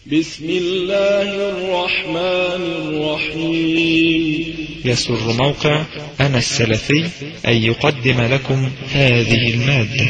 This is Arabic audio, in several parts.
بسم الله الرحمن الرحيم. يسر موقع أنا السلفي أن يقدم لكم هذه المادة.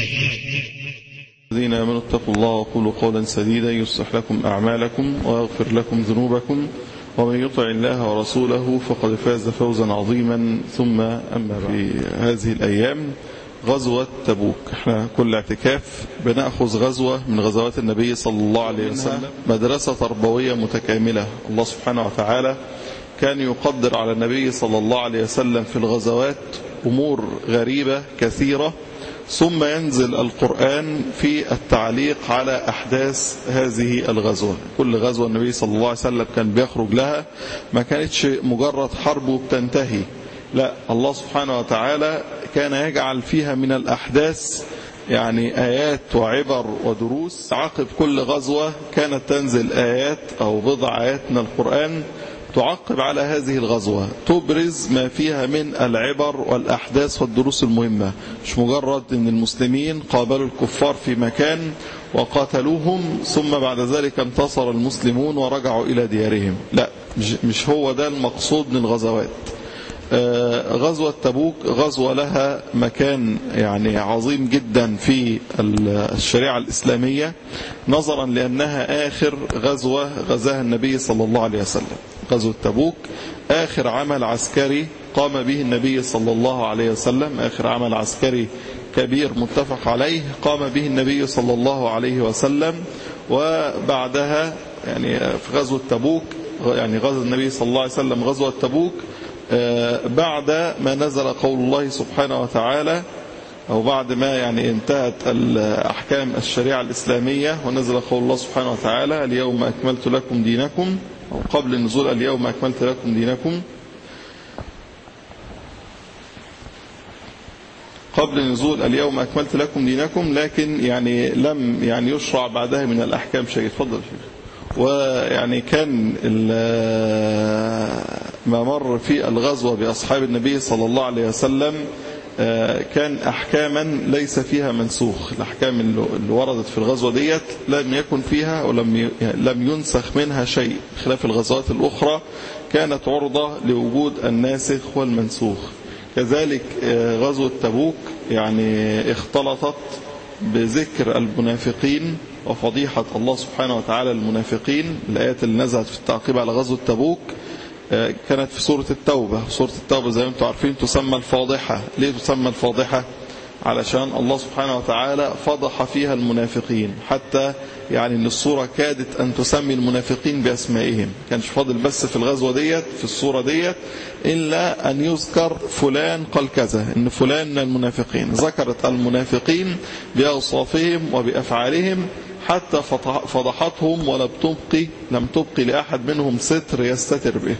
الذين آمنوا اتقوا الله وقولوا قولا سديدا يصلح لكم أعمالكم ويغفر لكم ذنوبكم ومن يطع الله ورسوله فقد فاز فوزا عظيما. ثم أما في هذه الأيام غزوة تبوك، احنا كل اعتكاف بنأخذ غزوة من غزوات النبي صلى الله عليه وسلم، مدرسة تربوية متكاملة. الله سبحانه وتعالى كان يقدر على النبي صلى الله عليه وسلم في الغزوات أمور غريبة كثيرة، ثم ينزل القرآن في التعليق على أحداث هذه الغزوة. كل غزوة النبي صلى الله عليه وسلم كان بيخرج لها ما كانتش مجرد حرب وبتنتهي، لا، الله سبحانه وتعالى كان يجعل فيها من الأحداث يعني آيات وعبر ودروس. عقب كل غزوة كانت تنزل آيات أو بضع آيات من القرآن تعقب على هذه الغزوة، تبرز ما فيها من العبر والأحداث والدروس المهمة. مش مجرد أن المسلمين قابلوا الكفار في مكان وقاتلوهم ثم بعد ذلك انتصر المسلمون ورجعوا إلى ديارهم، لا، مش هو ده المقصود من الغزوات. غزوة تبوك غزوة لها مكان يعني عظيم جدا في الشريعة الإسلامية، نظرا لأنها آخر غزوة غزاها النبي صلى الله عليه وسلم. غزوة تبوك آخر عمل عسكري قام به النبي صلى الله عليه وسلم، آخر عمل عسكري كبير متفق عليه قام به النبي صلى الله عليه وسلم. وبعدها يعني في غزوة تبوك، يعني غزا النبي صلى الله عليه وسلم غزوة تبوك بعد ما نزل قول الله سبحانه وتعالى، أو بعد ما يعني انتهت الأحكام الشريعة الإسلامية ونزل قول الله سبحانه وتعالى اليوم أكملت لكم دينكم، أو قبل النزول اليوم أكملت لكم دينكم، قبل نزول اليوم أكملت لكم دينكم، لكن يعني لم يعني يشرع بعدها من الأحكام شيء. اتفضل. ويعني كان ما مر في الغزوة بأصحاب النبي صلى الله عليه وسلم كان أحكاما ليس فيها منسوخ. الأحكام اللي وردت في الغزوة ديت لم يكن فيها ولم ينسخ منها شيء، خلاف الغزوات الأخرى كانت عرضة لوجود الناسخ والمنسوخ. كذلك غزوة تبوك يعني اختلطت بذكر المنافقين وفضيحة الله سبحانه وتعالى المنافقين. الآيات اللي نزلت في التعقيب على غزوة تبوك كانت في سورة التوبة. سورة التوبة زي ما انتم عارفين تسمى الفاضحة. ليه تسمى الفاضحة؟ علشان الله سبحانه وتعالى فضح فيها المنافقين، حتى يعني ان السورة كادت ان تسمي المنافقين باسمائهم. كانش فاضل بس في الغزوة ديت في السورة ديت إلا أن يذكر فلان قال كذا، إن فلان من المنافقين. ذكرت المنافقين بأوصافهم وبأفعالهم حتى فضحتهم لم تبقي لأحد منهم ستر يستتر به.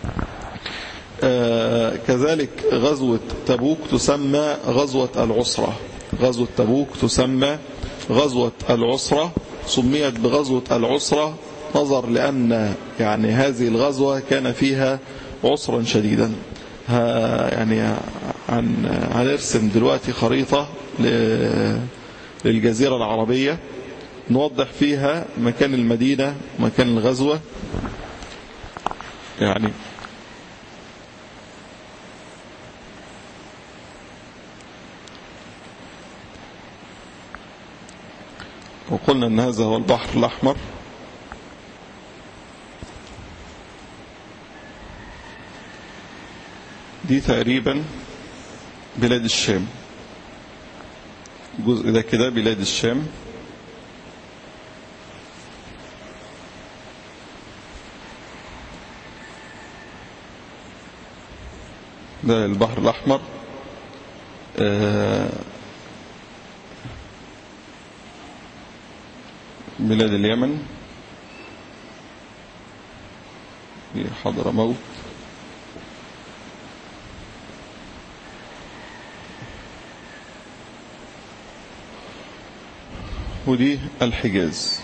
كذلك غزوة تبوك تسمى غزوة العسرة. غزوة تبوك تسمى غزوة العسرة، سميت بغزوة العسرة نظر لأن يعني هذه الغزوة كان فيها عسرا شديدا. يعني هنرسم دلوقتي خريطة للجزيرة العربية نوضح فيها مكان المدينة ومكان الغزوة. يعني وقلنا أن هذا هو البحر الأحمر، دي تقريبا بلاد الشام، الجزء ده كده بلاد الشام. ده البحر الأحمر. بلاد اليمن، في حضرموت، ودي الحجاز.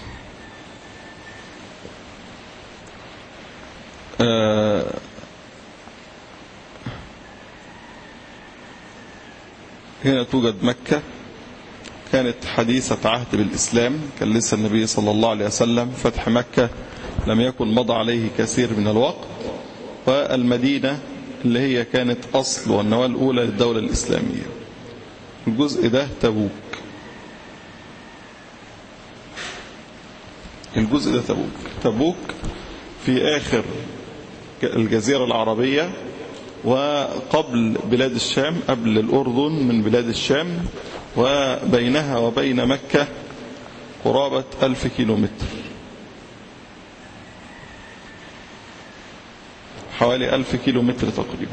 هنا توجد مكة، كانت حديثة عهد بالإسلام، كان لسه النبي صلى الله عليه وسلم فتح مكة لم يكن مضى عليه كثير من الوقت، والمدينة اللي هي كانت أصل والنواة الأولى للدولة الإسلامية. الجزء ده تبوك. الجزء ده تبوك. تبوك في آخر الجزيرة العربية وقبل بلاد الشام، قبل الأردن من بلاد الشام، وبينها وبين مكة قرابة 1000 كيلومتر، حوالي 1000 كيلومتر تقريبا.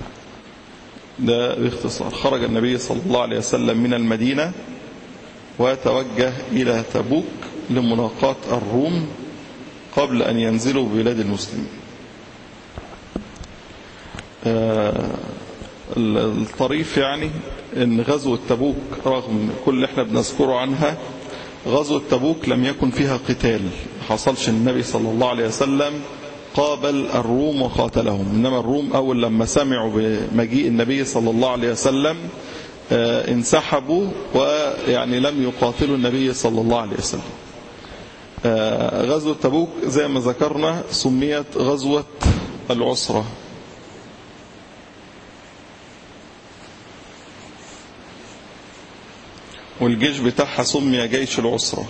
ده باختصار. خرج النبي صلى الله عليه وسلم من المدينة وتوجه إلى تبوك لملاقاة الروم قبل أن ينزلوا ببلاد المسلمين. الطريف يعني ان غزوة تبوك رغم كل اللي احنا بنذكره عنها، غزوة تبوك لم يكن فيها قتال. حصلش النبي صلى الله عليه وسلم قابل الروم وقاتلهم، انما الروم اول لما سمعوا بمجيء النبي صلى الله عليه وسلم انسحبوا ويعني لم يقاتلوا النبي صلى الله عليه وسلم. غزوة تبوك زي ما ذكرنا سميت غزوة العسرة. والجيش بتاعها سمي جيش العسرة.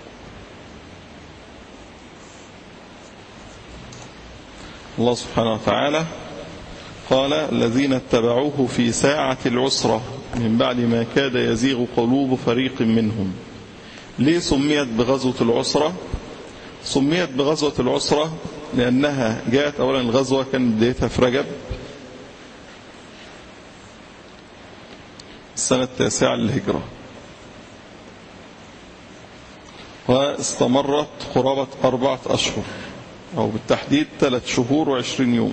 الله سبحانه وتعالى قال: الذين اتبعوه في ساعة العسرة من بعد ما كاد يزيغ قلوب فريق منهم. ليه سميت بغزوة العسرة؟ سميت بغزوة العسرة لأنها جاءت أولا، الغزوة كان بدايتها في رجب السنة 9 للهجرة، واستمرت قرابة 4 أشهر، أو بالتحديد 3 شهور و20 يوم.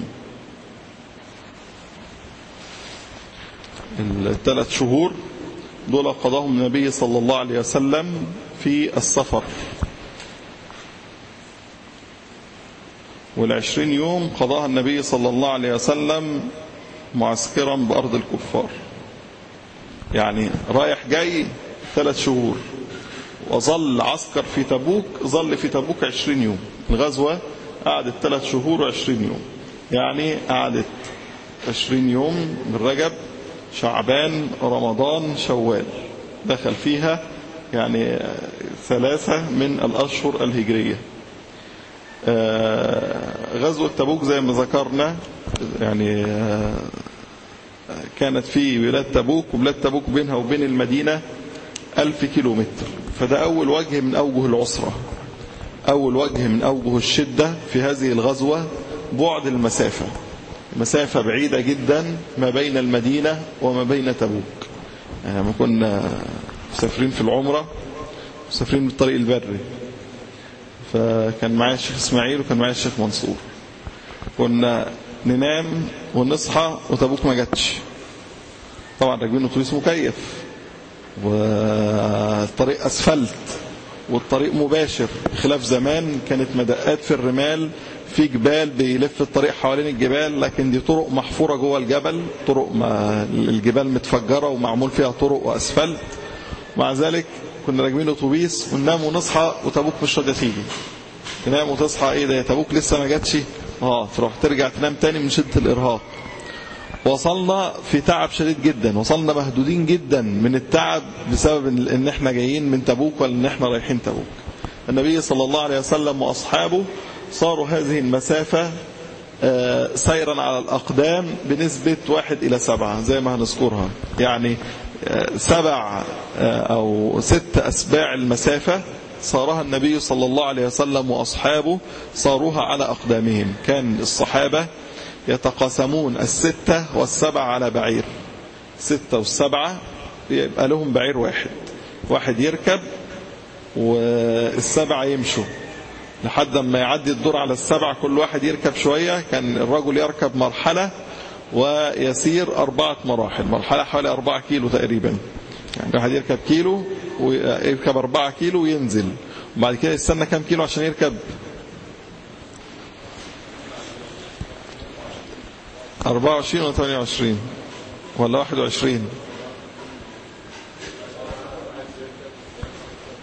3 شهور دول قضاهم النبي صلى الله عليه وسلم في السفر، وال20 يوم قضاها النبي صلى الله عليه وسلم معسكرا بأرض الكفار. يعني رايح جاي 3 شهور، وظل عسكر في تبوك، ظل في تبوك 20 يوم. الغزوة قعدت 3 شهور و20 يوم، يعني قعدت 20 يوم من رجب شعبان رمضان شوال، دخل فيها يعني 3 من الأشهر الهجرية. غزوة تبوك زي ما ذكرنا يعني كانت في بلاد تبوك، وبلاد تبوك بينها وبين المدينة 1000 كيلومتر. فده أول وجه من أوجه العسرة، أول وجه من أوجه الشدة في هذه الغزوة، بعد المسافة. مسافة بعيدة جدا ما بين المدينة وما بين تبوك. يعني لما كنا مسافرين في العمرة، مسافرين بالطريق البري، فكان معايا الشيخ إسماعيل وكان معايا الشيخ منصور، كنا ننام ونصحى وتبوك ما جاتش. طبعا راكبين اتوبيس مكيف، والطريق أسفلت، والطريق مباشر، بخلاف زمان كانت مدقات في الرمال، في جبال بيلف الطريق حوالين الجبال، لكن دي طرق محفورة جوه الجبل، طرق الجبال متفجرة ومعمول فيها طرق وأسفلت. مع ذلك كنا راكبين اتوبيس وننام ونصحى وتبوك مش راضيه تيجي. تنام وتصحى، ايه ده يا تبوك لسه ما جاتش، تروح ترجع تنام تاني من شدة الإرهاق. وصلنا في تعب شديد جدا، وصلنا مهدودين جدا من التعب بسبب ان احنا جايين من تبوك ولا ان احنا رايحين تبوك. النبي صلى الله عليه وسلم وأصحابه صاروا هذه المسافة سيرا على الأقدام بنسبة 1:7 زي ما هنذكرها، يعني 7 أو 6 أسباع المسافة صارها النبي صلى الله عليه وسلم وأصحابه، صاروها على أقدامهم. كان الصحابة يتقاسمون 6 وال7 على بعير، 6 و7 يبقى لهم بعير واحد يركب وال7 يمشوا لحد ما يعدي الدور على ال7، كل واحد يركب شوية. كان الرجل يركب مرحلة ويسير 4 مراحل، مرحلة حوالي 4 كيلو تقريبا، يعني واحد يركب كيلو ويركب 4 كيلو وينزل، وبعد كده يستنى كام كيلو عشان يركب 24 ولا 28 ولا 21.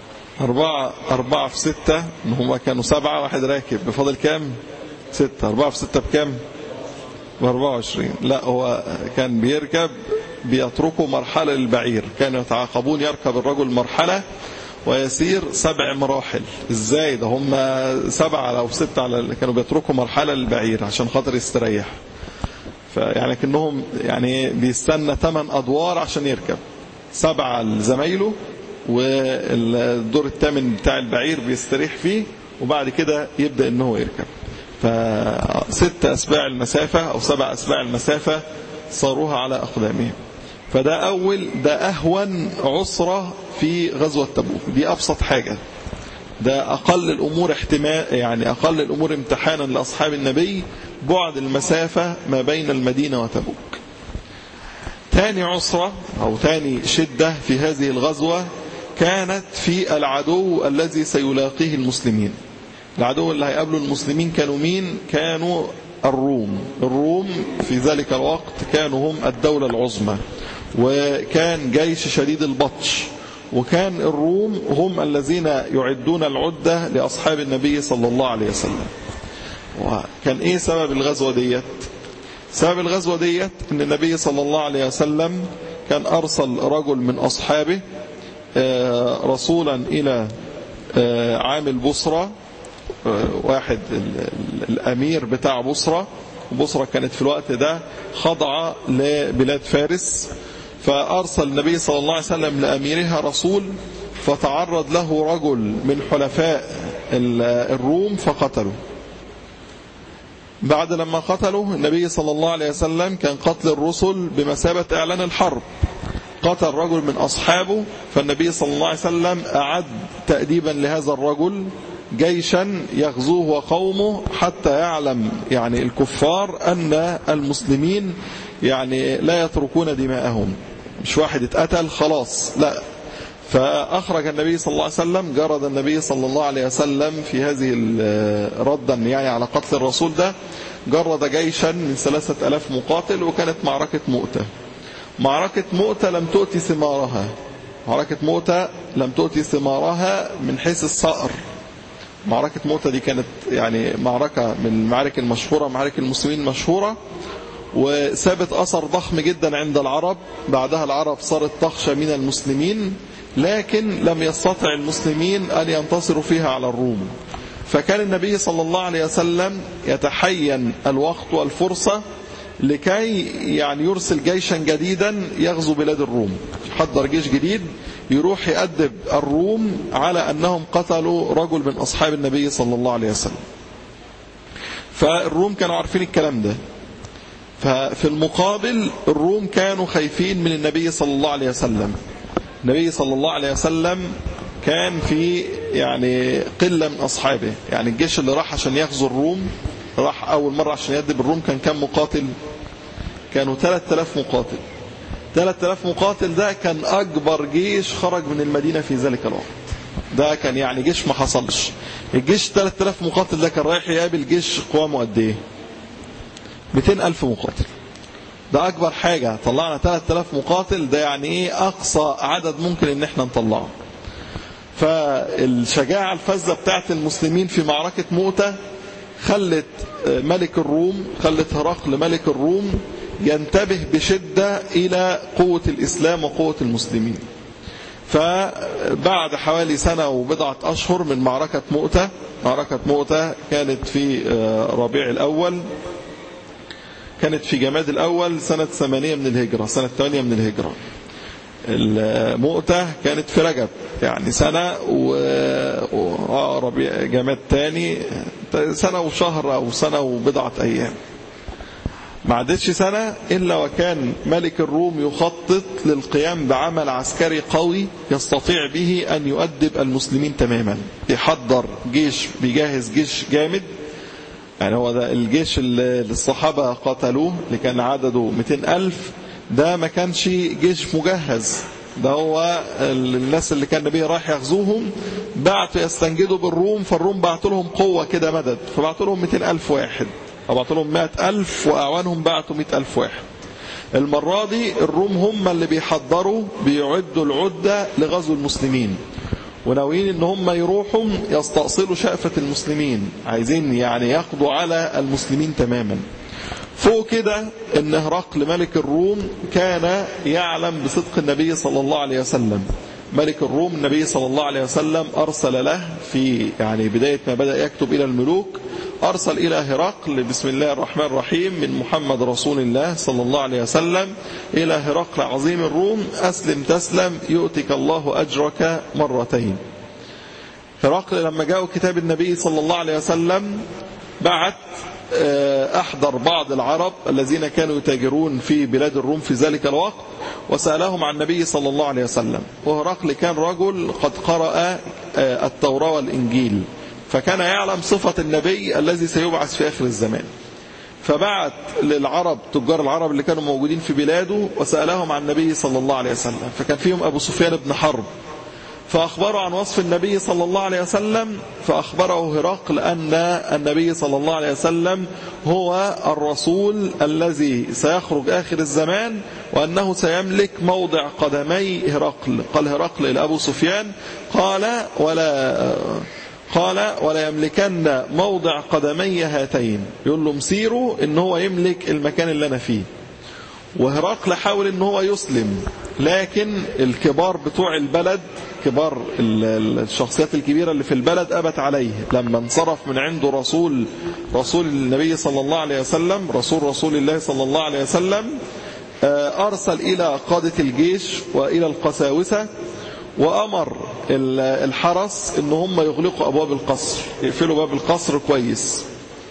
4 في 6 إن هم كانوا 7 واحد راكب، بفضل كام؟ 6. 4 في 6 بكام؟ ب24. لا، هو كان بيركب بيتركوا مرحلة للبعير، كانوا يتعاقبون، يركب الرجل مرحلة ويسير 7 مراحل. ازاي ده؟ هم 7 أو 6 كانوا بيتركوا مرحلة للبعير عشان خاطر يستريح. فيعني كأنهم يعني بيستنى 8 أدوار عشان يركب، 7 لزمايله والدور الثامن بتاع البعير بيستريح فيه، وبعد كده يبدأ انه يركب. ف6 أسباع المسافة أو 7 أسباع المسافة صاروها على أقدامهم. فده ده أهون عسرة في غزوة تبوك، دي أبسط حاجة، ده أقل الأمور احتمال، يعني أقل الأمور امتحانا لأصحاب النبي، بعد المسافة ما بين المدينة وتبوك. تاني عسرة أو تاني شدة في هذه الغزوة كانت في العدو الذي سيلاقيه المسلمين. العدو اللي هيقابله المسلمين كانوا مين؟ كانوا الروم في ذلك الوقت كانوا هم الدولة العظمى، وكان جيش شديد البطش، وكان الروم هم الذين يعدون العدة لأصحاب النبي صلى الله عليه وسلم. وكان ايه سبب الغزوة ديت؟ سبب الغزوة ديت ان النبي صلى الله عليه وسلم كان أرسل رجل من أصحابه رسولا إلى عامل بصرة، واحد الأمير بتاع بصرة، وبصرة كانت في الوقت ده خاضعة لبلاد فارس. فأرسل النبي صلى الله عليه وسلم لأميرها رسول، فتعرض له رجل من حلفاء الروم فقتله. بعد لما قتله النبي صلى الله عليه وسلم، كان قتل الرسل بمثابة إعلان الحرب، قتل رجل من أصحابه، فالنبي صلى الله عليه وسلم أعد تأديبا لهذا الرجل جيشا يغزوه وقومه، حتى يعلم يعني الكفار أن المسلمين يعني لا يتركون دماءهم، مش واحد اتقتل خلاص، لا. فأخرج النبي صلى الله عليه وسلم، جرد النبي صلى الله عليه وسلم في هذه ردا يعني على قتل الرسول ده، جرد جيشا من 3000 مقاتل، وكانت معركة مؤتة. معركة مؤتة لم تؤتي ثمارها، معركة مؤتة لم تؤتي ثمارها من حيث الصقر. معركة مؤتة دي كانت يعني معركة من المعارك المشهورة، معارك المسلمين المشهورة، وسابت أثر ضخم جدا عند العرب. بعدها العرب صارت تخشى من المسلمين، لكن لم يستطع المسلمين أن ينتصروا فيها على الروم. فكان النبي صلى الله عليه وسلم يتحين الوقت والفرصة لكي يعني يرسل جيشا جديدا يغزو بلاد الروم، يحضر جيش جديد يروح يأدب الروم على أنهم قتلوا رجل من أصحاب النبي صلى الله عليه وسلم. فالروم كانوا عارفين الكلام ده، ففي المقابل الروم كانوا خايفين من النبي صلى الله عليه وسلم. النبي صلى الله عليه وسلم كان في يعني قلة من أصحابه، يعني الجيش اللي راح عشان يغزو الروم، راح أول مرة عشان يأدب الروم، كان كم مقاتل؟ كانوا 3000 مقاتل. 3000 مقاتل ده كان أكبر جيش خرج من المدينة في ذلك الوقت. ده كان يعني جيش ما حصلش. الجيش 3000 مقاتل ده كان رايح يقابل جيش قوامه قد ايه؟ 200,000 مقاتل. ده أكبر حاجة، طلعنا 3000 مقاتل، ده يعني ايه أقصى عدد ممكن ان احنا نطلعه. فالشجاعة الفذة بتاعت المسلمين في معركة مؤتة خلت ملك الروم، خلت هرقل ملك الروم ينتبه بشدة إلى قوة الإسلام وقوة المسلمين. فبعد حوالي سنة وبضعة أشهر من معركة مؤتة، معركة مؤتة كانت في ربيع الأول، كانت في جماد الأول سنة 8 من الهجرة، سنة 8 من الهجرة. المؤتة كانت في رجب، يعني سنة وربيع جماد تاني، سنة وشهر أو سنة وبضعة أيام، ما عدتش سنة إلا وكان ملك الروم يخطط للقيام بعمل عسكري قوي يستطيع به أن يؤدب المسلمين تماما. يحضر جيش، بيجهز جيش جامد، يعني هو ده الجيش اللي الصحابة قاتلوه اللي كان عدده 200,000، ده ما كانش جيش مجهز، ده هو الناس اللي كان النبي رايح يغزوهم بعتوا يستنجدوا بالروم، فالروم بعتوا لهم قوة كده مدد، فبعتوا لهم 200,000 واحد، بعتوا لهم 100,000 وأعوانهم بعتوا 100,000 واحد. المرة دي الروم هم اللي بيحضروا، بيعدوا العدة لغزو المسلمين، وناويين ان هم يروحوا يستأصلوا شأفة المسلمين، عايزين يعني يقضوا على المسلمين تماما. فوق كده ان هرقل ملك الروم كان يعلم بصدق النبي صلى الله عليه وسلم. ملك الروم النبي صلى الله عليه وسلم أرسل له في يعني بداية ما بدأ يكتب إلى الملوك، أرسل إلى هرقل بسم الله الرحمن الرحيم من محمد رسول الله صلى الله عليه وسلم إلى هرقل عظيم الروم: أسلم تسلم يؤتك الله أجرك مرتين. هرقل لما جاءوا كتاب النبي صلى الله عليه وسلم بعت أحضر بعض العرب الذين كانوا يتاجرون في بلاد الروم في ذلك الوقت وسألهم عن النبي صلى الله عليه وسلم. وهرقل كان رجل قد قرأ التوراة والإنجيل، فكان يعلم صفة النبي الذي سيبعث في آخر الزمان. فبعت للعرب تجار العرب اللي كانوا موجودين في بلاده وسألهم عن النبي صلى الله عليه وسلم، فكان فيهم أبو سفيان بن حرب، فأخبروا عن وصف النبي صلى الله عليه وسلم. فأخبره هرقل أن النبي صلى الله عليه وسلم هو الرسول الذي سيخرج آخر الزمان، وأنه سيملك موضع قدمي هرقل. قال هرقل إلى أبو سفيان ولا يملكن موضع قدمي هاتين، يقول له مسيره إن هو يملك المكان اللي أنا فيه. وهرقل حاول إن هو يسلم، لكن الكبار بتوع البلد، كبار الشخصيات الكبيرة اللي في البلد أبت عليه. لما انصرف من عنده رسول النبي صلى الله عليه وسلم، رسول الله صلى الله عليه وسلم، أرسل إلى قادة الجيش وإلى القساوسة وأمر الحرس إن هم يغلقوا أبواب القصر، يقفلوا باب القصر كويس.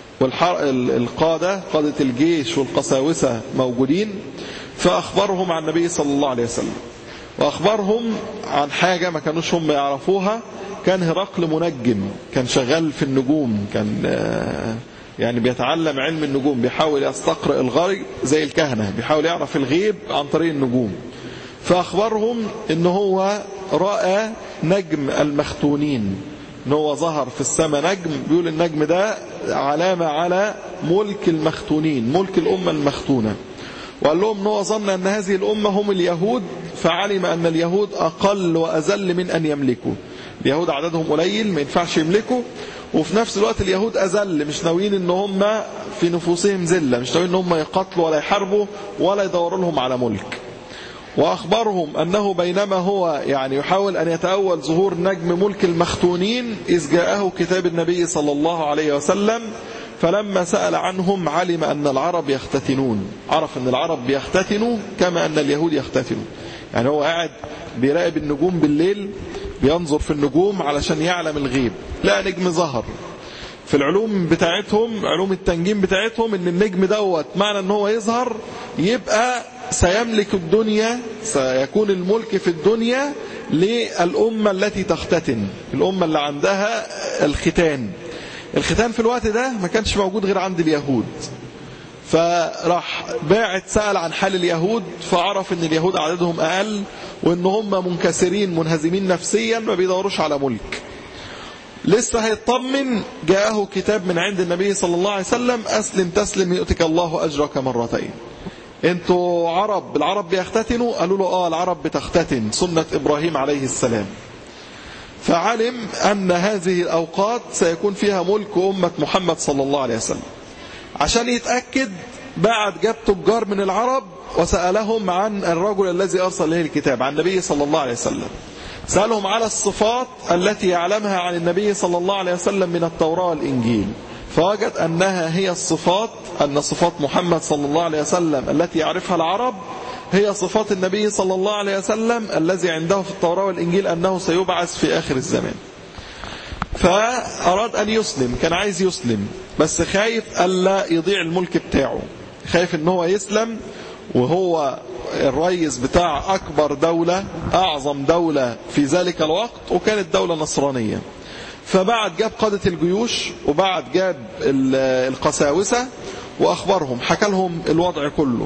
والقادة قادة الجيش والقساوسة موجودين، فأخبرهم عن النبي صلى الله عليه وسلم، وأخبرهم عن حاجة ما كانوش هم يعرفوها. كان هرقل منجم، كان شغال في النجوم، كان يعني بيتعلم علم النجوم، بيحاول يستقرئ الغيب زي الكهنة، بيحاول يعرف الغيب عن طريق النجوم. فأخبرهم إن هو رأى نجم المختونين، إن هو ظهر في السماء نجم، بيقول النجم ده علامة على ملك المختونين، ملك الأمة المختونة. وقال لهم أنه ظن أن هذه الأمة هم اليهود، فعلم أن اليهود أقل وأذل من أن يملكوا. اليهود عددهم قليل ما ينفعش يملكوا، وفي نفس الوقت اليهود أذل، مش ناويين أن هم في نفوسهم ذلة، مش ناويين أن هم يقتلوا ولا يحاربوا ولا يدوروا لهم على ملك. وأخبرهم أنه بينما هو يعني يحاول أن يتأول ظهور نجم ملك المختونين إذ جاءه كتاب النبي صلى الله عليه وسلم، فلما سأل عنهم علم أن العرب يختتنون، عرف أن العرب بيختتنوا كما أن اليهود يختتنوا. يعني هو قاعد بيراقب النجوم بالليل، بينظر في النجوم علشان يعلم الغيب، لا نجم ظهر. في العلوم بتاعتهم، علوم التنجيم بتاعتهم، ان النجم دوت معنى ان هو يظهر يبقى سيملك الدنيا، سيكون الملك في الدنيا للأمة التي تختتن، الأمة اللي عندها الختان. الختان في الوقت ده ما كانش موجود غير عند اليهود. فراح باعت سأل عن حال اليهود، فعرف ان اليهود عددهم أقل، وان هم منكسرين منهزمين نفسيا ما بيدوروش على ملك. لسه هيطمن، جاءه كتاب من عند النبي صلى الله عليه وسلم: أسلم تسلم يؤتك الله أجرك مرتين. انتوا العرب بيختتنوا؟ قالوا له العرب بتختتن، سنة إبراهيم عليه السلام. فعلم أن هذه الأوقات سيكون فيها ملك أمة محمد صلى الله عليه وسلم. عشان يتأكد بعد جاب تجار من العرب وسألهم عن الرجل الذي أرسل له الكتاب، عن النبي صلى الله عليه وسلم. سألهم على الصفات التي يعلمها عن النبي صلى الله عليه وسلم من التوراة والإنجيل، فوجد أنها هي الصفات، أن صفات محمد صلى الله عليه وسلم التي يعرفها العرب هي صفات النبي صلى الله عليه وسلم الذي عنده في التوراة والإنجيل أنه سيبعث في آخر الزمان. فأراد أن يسلم، كان عايز يسلم، بس خايف ألا يضيع الملك بتاعه، خايف أنه يسلم وهو الرئيس بتاع أكبر دولة، أعظم دولة في ذلك الوقت، وكانت دولة نصرانية. فبعد جاب قادة الجيوش، وبعد جاب القساوسة وأخبرهم، حكى لهم الوضع كله،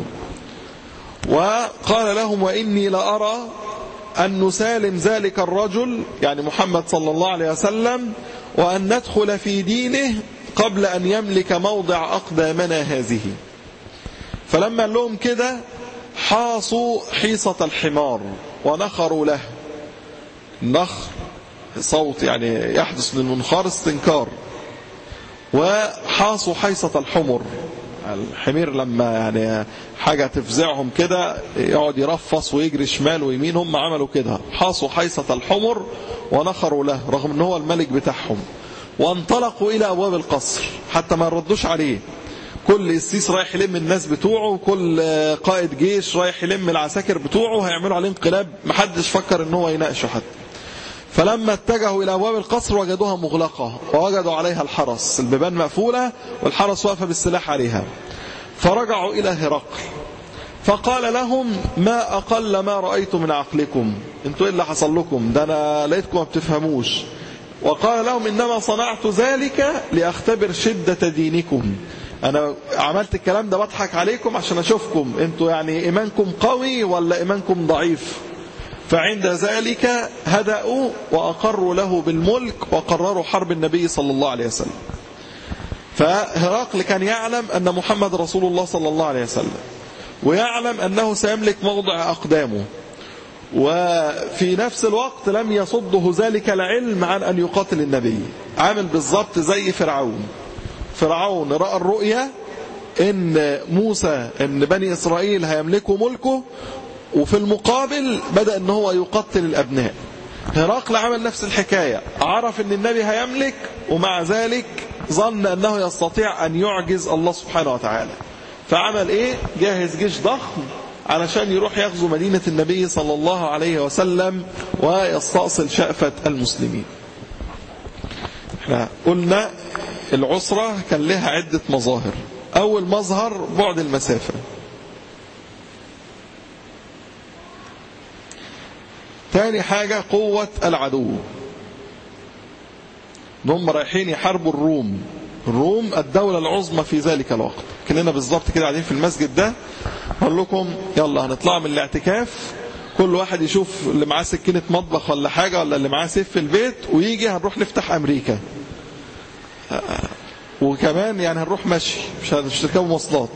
وقال لهم: وإني لأرى أن نسالم ذلك الرجل، يعني محمد صلى الله عليه وسلم، وأن ندخل في دينه قبل أن يملك موضع أقدامنا هذه. فلما قال لهم كده حاصوا حيصة الحمار ونخروا له. النخر صوت يعني يحدث من المنخار استنكار. وحاصوا حيصة الحمر، الحمير لما يعني حاجة تفزعهم كده يقعد يرفص ويجري شمال ويمين، هم عملوا كده، حاصوا حيصة الحمر ونخروا له رغم ان هو الملك بتاعهم، وانطلقوا الى ابواب القصر حتى ما يردوش عليه. كل السيس رايح يلم الناس بتوعه، وكل قائد جيش رايح يلم العساكر بتوعه، هيعملوا عليه انقلاب، محدش فكر ان هو يناقشه حتى. فلما اتجهوا إلى أبواب القصر وجدوها مغلقة، ووجدوا عليها الحرس، البيبان مقفولة والحرس واقف بالسلاح عليها. فرجعوا إلى هرقل فقال لهم: ما أقل ما رأيت من عقلكم، انتوا إيه اللي حصل لكم؟ ده أنا لقيتكم ما بتفهموش. وقال لهم: إنما صنعت ذلك لأختبر شدة دينكم، أنا عملت الكلام ده بضحك عليكم عشان أشوفكم انتوا يعني إيمانكم قوي ولا إيمانكم ضعيف. فعند ذلك هدأوا وأقروا له بالملك وقرروا حرب النبي صلى الله عليه وسلم. فهرقل كان يعلم أن محمد رسول الله صلى الله عليه وسلم، ويعلم أنه سيملك موضع أقدامه، وفي نفس الوقت لم يصده ذلك العلم عن أن يقاتل النبي. عامل بالضبط زي فرعون رأى الرؤيا إن موسى إن بني إسرائيل هيملكوا ملكه، وفي المقابل بدأ ان هو يقتل الابناء. هرقل عمل نفس الحكاية، عرف ان النبي هيملك ومع ذلك ظن انه يستطيع ان يعجز الله سبحانه وتعالى. فعمل ايه؟ جاهز جيش ضخم علشان يروح يغزو مدينة النبي صلى الله عليه وسلم ويستأصل شأفة المسلمين. احنا قلنا العسرة كان لها عدة مظاهر. اول مظهر بعد المسافة، ثاني حاجة قوة العدو، هم رايحين يحاربوا الروم الدولة العظمى في ذلك الوقت. كلنا بالضبط كده قاعدين في المسجد ده، قال لكم يلا هنطلع من الاعتكاف، كل واحد يشوف اللي معاه سكينة مطبخ ولا حاجة ولا اللي معاه سيف في البيت، ويجي هنروح نفتح أمريكا، وكمان يعني هنروح مشي مش هنركبوا مواصلات.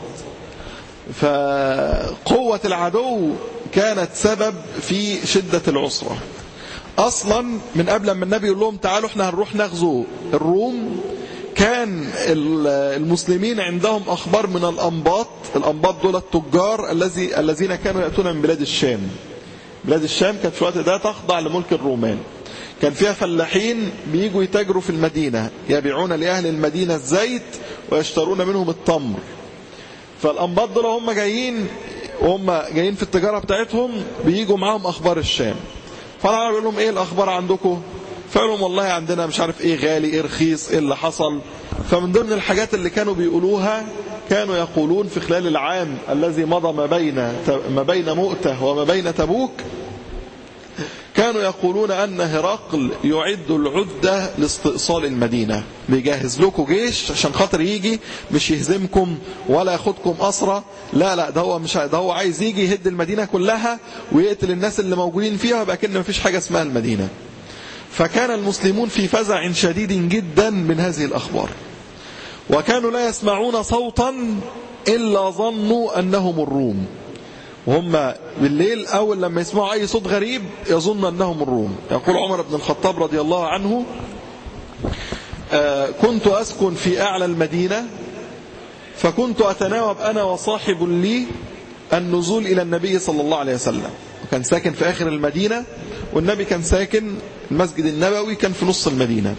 فقوة العدو كانت سبب في شدة العسرة. أصلا من قبل ما النبي يقول لهم تعالوا احنا هنروح نغزو الروم، كان المسلمين عندهم أخبار من الأنباط دول التجار الذين كانوا يأتون من بلاد الشام. بلاد الشام كانت في الوقت ده تخضع لملك الرومان، كان فيها فلاحين بييجوا يتاجروا في المدينة، يبيعون لأهل المدينة الزيت ويشترون منهم التمر. فالأنباط دول هم جايين في التجارة بتاعتهم، بييجوا معاهم أخبار الشام. فالعرب يقول لهم إيه الأخبار عندكم؟ فقالوا لهم والله عندنا مش عارف إيه غالي إيه رخيص إيه اللي حصل. فمن ضمن الحاجات اللي كانوا بيقولوها، كانوا يقولون في خلال العام الذي مضى ما بين مؤتة وما بين تبوك، كانوا يقولون أن هرقل يعد العدة لاستئصال المدينة، بيجهز لكم جيش عشان خاطر يجي مش يهزمكم ولا ياخدكم أسرى، لا ده هو عايز يجي يهد المدينة كلها ويقتل الناس اللي موجودين فيها، ويبقى كأن مفيش حاجة اسمها المدينة. فكان المسلمون في فزع شديد جدا من هذه الأخبار، وكانوا لا يسمعون صوتا إلا ظنوا أنهم الروم. وهم بالليل أول لما يسمعوا أي صوت غريب يظن أنهم الروم. يقول عمر بن الخطاب رضي الله عنه: كنت أسكن في أعلى المدينة، فكنت أتناوب أنا وصاحب لي النزول إلى النبي صلى الله عليه وسلم. وكان ساكن في آخر المدينة، والنبي كان ساكن المسجد النبوي كان في نص المدينة.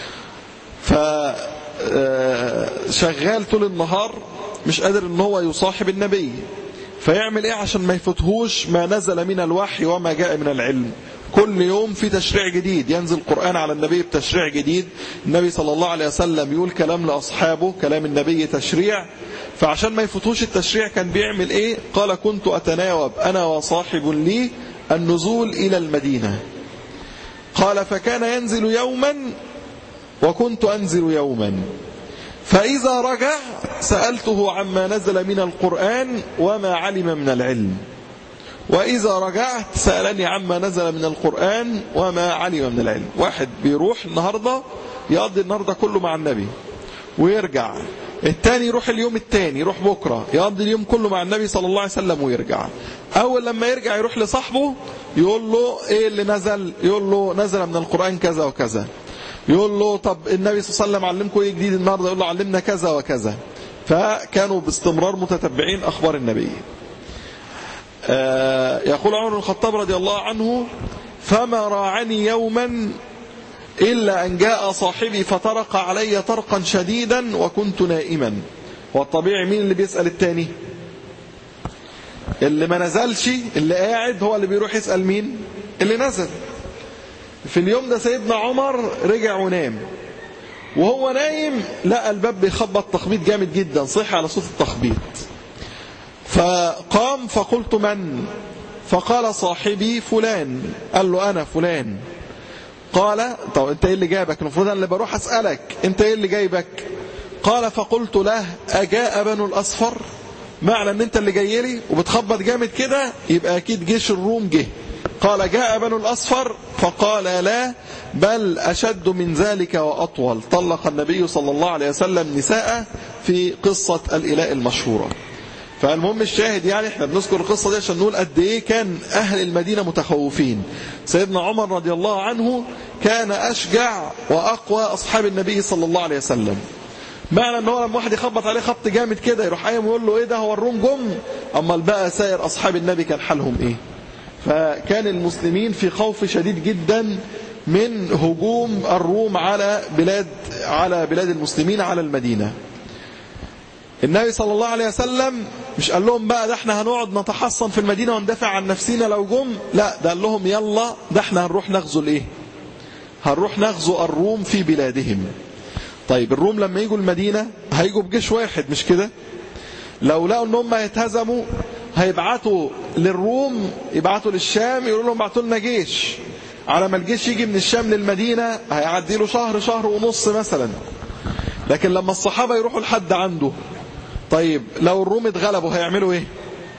فشغال طول النهار مش قادر ان هو يصاحب النبي، فيعمل ايه عشان ما يفوتهوش ما نزل من الوحي وما جاء من العلم؟ كل يوم في تشريع جديد، ينزل القرآن على النبي بتشريع جديد، النبي صلى الله عليه وسلم يقول كلام لأصحابه، كلام النبي تشريع. فعشان ما يفوتوش التشريع كان بيعمل ايه؟ قال: كنت أتناوب أنا وصاحب لي النزول إلى المدينة. قال: فكان ينزل يوما وكنت أنزل يوما، فإذا رجع سألته عما نزل من القرآن وما علم من العلم، وإذا رجعت سألني عما نزل من القرآن وما علم من العلم. واحد بيروح النهاردة يقضي النهاردة كله مع النبي، ويرجع التاني يروح اليوم التاني، يروح بكرة يقضي اليوم كله مع النبي صلى الله عليه وسلم ويرجع. أول لما يرجع يروح لصاحبه يقول له إيه اللي نزل؟ يقول له نزل من القرآن كذا وكذا. يقول له طب النبي صلى الله عليه وسلم علمكم إيه جديد النهاردة؟ يقول له علمنا كذا وكذا. فكانوا باستمرار متتبعين أخبار النبي. يقول عمر بن الخطاب رضي الله عنه: فما راعني يوما إلا أن جاء صاحبي فطرق علي طرقا شديدا وكنت نائما. والطبيعي مين اللي بيسأل التاني؟ اللي ما نزلش، اللي قاعد هو اللي بيروح يسأل مين؟ اللي نزل. في اليوم ده سيدنا عمر رجع ونام، وهو نايم لقى الباب بيخبط تخبيط جامد جدا، صحي على صوت التخبيط. فقام فقلت من؟ فقال صاحبي فلان. قال له أنا فلان. قال طب انت ايه اللي جايبك؟ المفروض انا اللي بروح اسالك، انت ايه اللي جايبك؟ قال فقلت له: اجاء بنو الاصفر؟ معنى ان انت اللي جاي لي وبتخبط جامد كده يبقى اكيد جيش الروم جه. قال: جاء بنو الاصفر؟ فقال: لا، بل اشد من ذلك واطول. طلق النبي صلى الله عليه وسلم نساء في قصه الاله المشهوره. فالمهم الشاهد، يعني احنا بنذكر القصة دي عشان نقول قد ايه كان اهل المدينة متخوفين. سيدنا عمر رضي الله عنه كان اشجع واقوى اصحاب النبي صلى الله عليه وسلم. معنى ان هو لما واحد يخبط عليه خبط جامد كده يروح قايم ويقول له ايه ده، هو الروم جم؟ اما بقى سائر اصحاب النبي كان حالهم ايه؟ فكان المسلمين في خوف شديد جدا من هجوم الروم على بلاد المسلمين، على المدينة. النبي صلى الله عليه وسلم مش قال لهم بقى ده احنا هنقعد نتحصن في المدينة وندافع عن نفسنا لو جم، لا، ده قال لهم يلا ده احنا هنروح نغزو الايه؟ هنروح نغزو الروم في بلادهم. طيب الروم لما يجوا المدينة هيجوا بجيش واحد مش كده؟ لو لقوا ان هم هيتهزموا هيبعتوا للروم، يبعتوا للشام يقولوا لهم ابعتوا لنا جيش. على ما الجيش يجي من الشام للمدينة هيعدي له شهر ونص مثلا. لكن لما الصحابة يروحوا لحد عنده، طيب لو الروم اتغلبوا هيعملوا ايه؟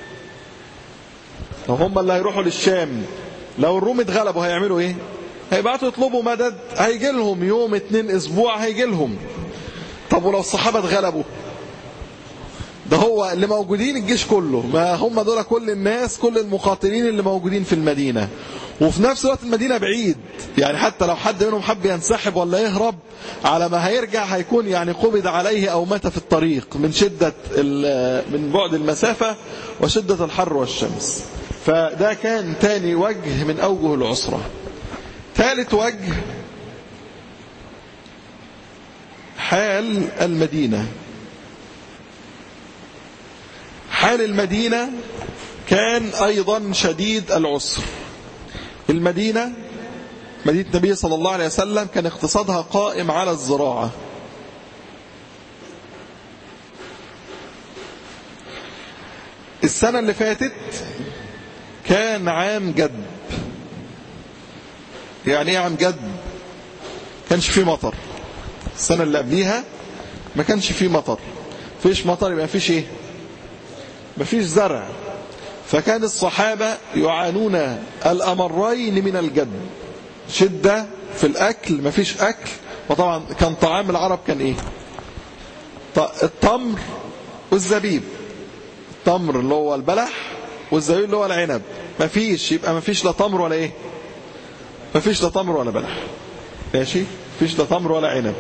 لو هم اللي هيروحوا للشام، لو الروم اتغلبوا هيعملوا ايه؟ هيبعتوا يطلبوا مدد، هيجي لهم يوم 2 اسبوع هيجي لهم. طب ولو الصحابة اتغلبوا؟ ده هو اللي موجودين الجيش كله، ما هم دول كل الناس، كل المقاتلين اللي موجودين في المدينة. وفي نفس الوقت المدينة بعيد، يعني حتى لو حد منهم حب ينسحب ولا يهرب، على ما هيرجع هيكون يعني قبض عليه أو مات في الطريق من بعد المسافة وشدة الحر والشمس. فده كان تاني وجه من أوجه العسرة. ثالث وجه حال المدينة. حال المدينة كان أيضا شديد العسر. المدينة، مدينة النبي صلى الله عليه وسلم، كان اقتصادها قائم على الزراعة. السنة اللي فاتت كان عام جدب. يعني ايه عام جدب؟ كانش فيه مطر. السنة اللي قبليها ما كانش فيه مطر. فيش مطر يبقى فيش ايه؟ مفيش زرع. فكان الصحابة يعانون الأمرين من الجدب، شدة في الأكل، مفيش أكل. وطبعا كان طعام العرب كان إيه؟ التمر والزبيب. التمر اللي هو البلح والزبيب اللي هو العنب. مفيش، يبقى مفيش لا تمر ولا إيه؟ مفيش لا تمر ولا بلح، ماشي؟ مفيش لا تمر ولا عنب.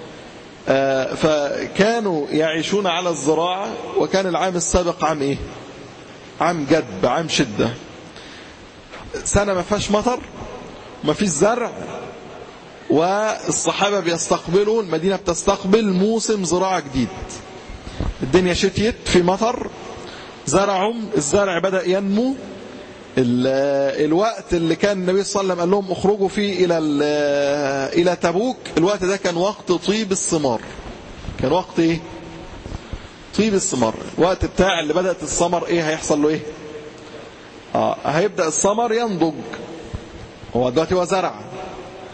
فكانوا يعيشون على الزراعة. وكان العام السابق عام إيه؟ عام جدب، عام شدة. سنة ما فيهاش مطر، ما فيش زرع، والصحابة بيستقبلوا، المدينة بتستقبل موسم زراعة جديد. الدنيا شتيت، في مطر، زرعهم، الزرع بدأ ينمو. الوقت اللي كان النبي صلى الله عليه وسلم قال لهم اخرجوا فيه إلى تبوك، الوقت ده كان وقت طيب الثمار. كان وقت ايه؟ طيب الثمار. الوقت بتاع اللي بدأت الثمر ايه هيحصل له ايه؟ هيبدأ الثمر ينضج. هو دلوقتي هو زرع،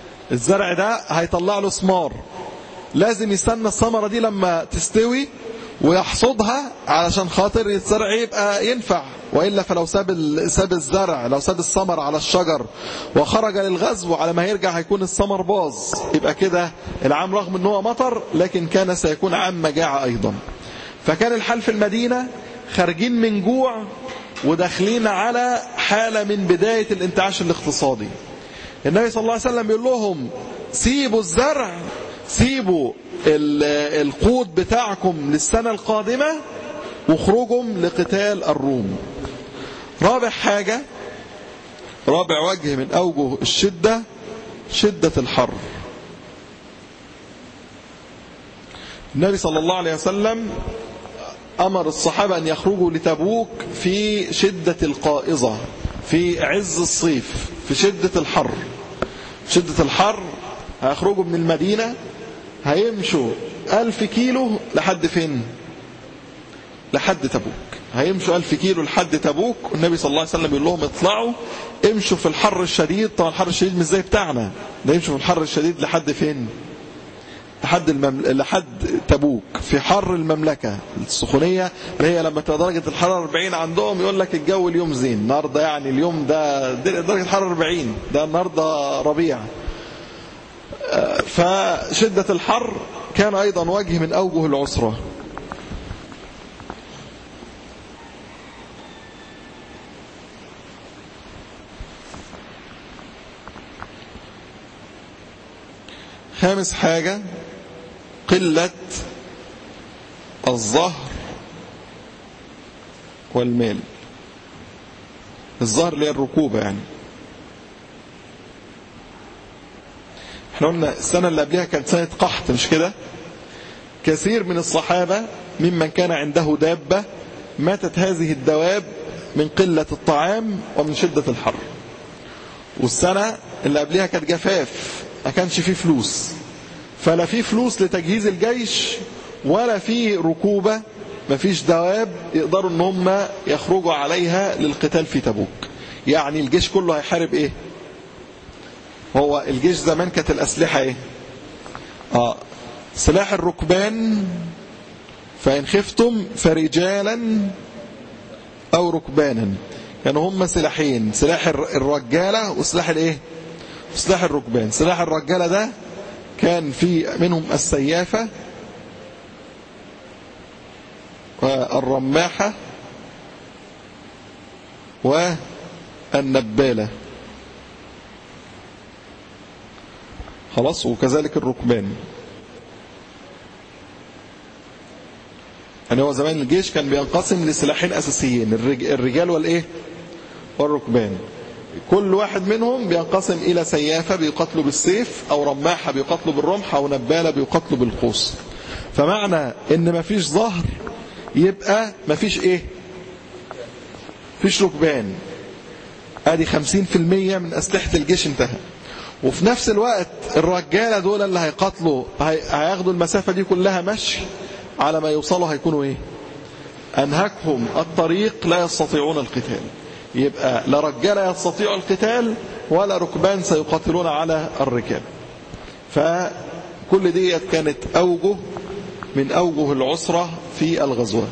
الزرع ده هيطلع له ثمار، لازم يستنى الثمرة دي لما تستوي ويحصدها علشان خاطر الزرع يبقى ينفع، وإلا فلو ساب الزرع، لو ساب الثمر على الشجر وخرج للغزو، على ما يرجع هيكون الثمر باظ. يبقى كده العام رغم ان هو مطر لكن كان سيكون عام مجاعة أيضا. فكان الحال في المدينة خارجين من جوع وداخلين على حالة من بداية الانتعاش الاقتصادي. النبي صلى الله عليه وسلم بيقول لهم سيبوا الزرع، سيبوا القوت بتاعكم للسنة القادمة واخرجوا لقتال الروم. رابع حاجة، رابع وجه من أوجه الشدة، شدة الحر. النبي صلى الله عليه وسلم أمر الصحابة أن يخرجوا لتبوك في شدة القائظة، في عز الصيف، في شدة الحر. شدة الحر هيخرجوا من المدينة، هيمشوا 1000 كيلو لحد فين؟ لحد تبوك. هيمشوا 1000 كيلو لحد تبوك، والنبي صلى الله عليه وسلم يقول لهم اطلعوا امشوا في الحر الشديد. طبعا الحر الشديد مش زي بتاعنا ده، يمشوا في الحر الشديد لحد فين؟ لحد تبوك، في حر المملكة السخونية، اللي هي لما تبقى درجة الحرارة 40 عندهم يقول لك الجو اليوم زين النهارده، يعني اليوم ده درجة الحرارة 40، ده النهارده ربيع. فشدة الحر كان أيضا وجه من أوجه العسرة. خامس حاجة قلة الظهر والمال. الظهر اللي هي الركوبة يعني. احنا قلنا السنة اللي قبلها كانت سنة قحط مش كده؟ كثير من الصحابة ممن كان عنده دابة ماتت هذه الدواب من قلة الطعام ومن شدة الحر. والسنة اللي قبلها كانت جفاف، ما كانش فيه فلوس، فلا فيه فلوس لتجهيز الجيش ولا فيه ركوبة، ما فيش دواب يقدروا ان هم يخرجوا عليها للقتال في تبوك. يعني الجيش كله هيحارب ايه؟ هو الجيش زمان كانت الأسلحة ايه؟ سلاح الركبان، فإن خفتم فرجالا أو ركبانا. كانوا هم سلاحين، سلاح الرجالة وسلاح الايه؟ سلاح الركبان. سلاح الرجالة ده كان في منهم السيافة والرماحة والنبالة، خلاص، وكذلك الركبان. يعني هو زمان الجيش كان بينقسم لسلاحين أساسيين، الرجال والإيه؟ والركبان. كل واحد منهم بينقسم إلى سيافة بيقتلوا بالسيف، أو رماحة بيقتلوا بالرمح، أو نبالة بيقتلوا بالقوس. فمعنى إن مفيش ظهر يبقى مفيش إيه؟ مفيش ركبان. ادي 50% من أسلحة الجيش انتهى. وفي نفس الوقت الرجالة دول اللي هيقاتلوا هياخدوا المسافة دي كلها مشي، على ما يوصلوا هيكونوا ايه؟ انهكهم الطريق، لا يستطيعون القتال. يبقى لا رجالة يستطيعوا القتال ولا ركبان سيقاتلون على الركاب. فكل دي كانت أوجه من أوجه العسرة في الغزوة.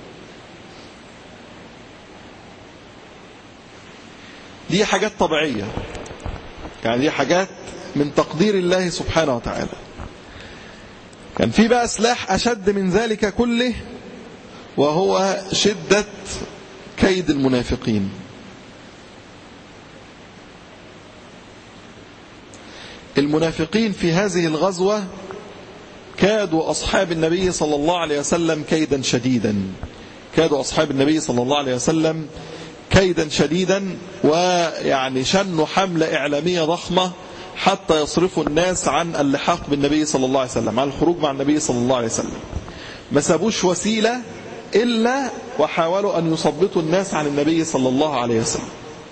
دي حاجات طبيعية، يعني دي حاجات من تقدير الله سبحانه وتعالى. كان في بقى سلاح أشد من ذلك كله، وهو شدة كيد المنافقين. المنافقين في هذه الغزوة كادوا أصحاب النبي صلى الله عليه وسلم كيدا شديدا، كادوا أصحاب النبي صلى الله عليه وسلم كيدا شديدا، ويعني شنوا حملة إعلامية ضخمة حتى يصرفوا الناس عن اللحاق بالنبي صلى الله عليه وسلم، عن الخروج مع النبي صلى الله عليه وسلم. ما سابوش وسيلة إلا وحاولوا أن يثبطوا الناس عن النبي صلى الله عليه وسلم.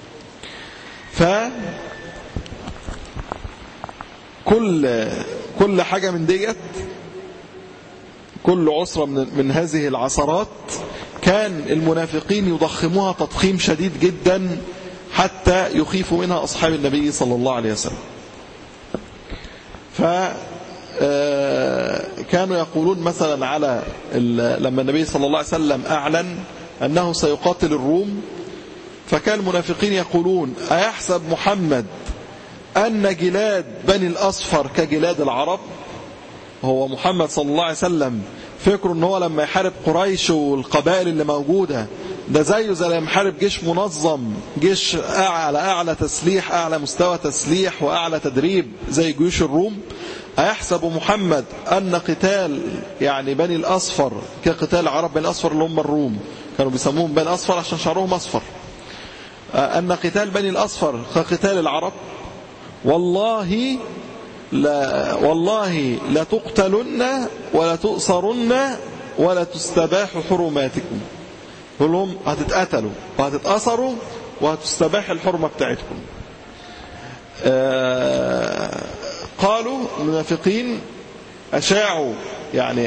كل حاجة من ديت، كل عسرة من هذه العثرات كان المنافقين يضخموها تضخيم شديد جدا حتى يخيفوا منها أصحاب النبي صلى الله عليه وسلم. فكان كانوا يقولون مثلا على لما النبي صلى الله عليه وسلم أعلن أنه سيقاتل الروم، فكان المنافقين يقولون أيحسب محمد أن جلاد بني الأصفر كجلاد العرب؟ هو محمد صلى الله عليه وسلم فكروا ان هو لما يحارب قريش والقبائل اللي موجودة ده زيه زي لما يحارب جيش منظم، جيش أعلى تسليح، أعلى مستوى تسليح وأعلى تدريب زي جيوش الروم؟ أيحسب محمد أن قتال يعني بني الأصفر كقتال عرب بني الأصفر اللي هم الروم، كانوا بيسموهم بني الأصفر عشان شعرهم أصفر، أن قتال بني الأصفر كقتال العرب؟ والله لا تقتلن ولا تؤسرن ولا تستباح حرماتكم. يقول لهم هتتقتلوا وهتتأسروا وهتستباح الحرمة بتاعتكم. قالوا المنافقين أشاعوا يعني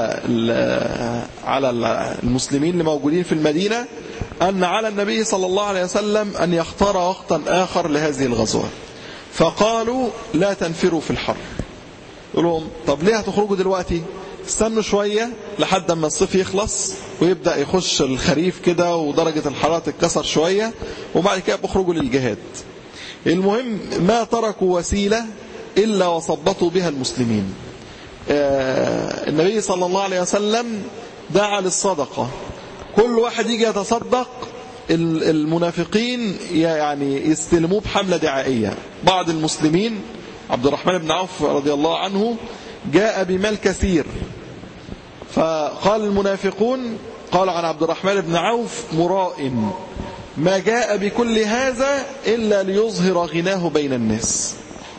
على المسلمين اللي موجودين في المدينة أن على النبي صلى الله عليه وسلم أن يختار وقتا آخر لهذه الغزوة، فقالوا لا تنفروا في الحر. يقول لهم طب ليه هتخرجوا دلوقتي؟ استنوا شوية لحد ما الصيف يخلص ويبدأ يخش الخريف كده ودرجة الحرارة تتكسر شوية وبعد كده بخرجوا للجهاد. المهم ما تركوا وسيلة إلا وصبطوا بها المسلمين. النبي صلى الله عليه وسلم دعا للصدقة، كل واحد يجي يتصدق المنافقين يعني يستلموه بحملة دعائية. بعض المسلمين عبد الرحمن بن عوف رضي الله عنه جاء بمال كثير، فقال المنافقون قال عن عبد الرحمن بن عوف مراء ما جاء بكل هذا إلا ليظهر غناه بين الناس.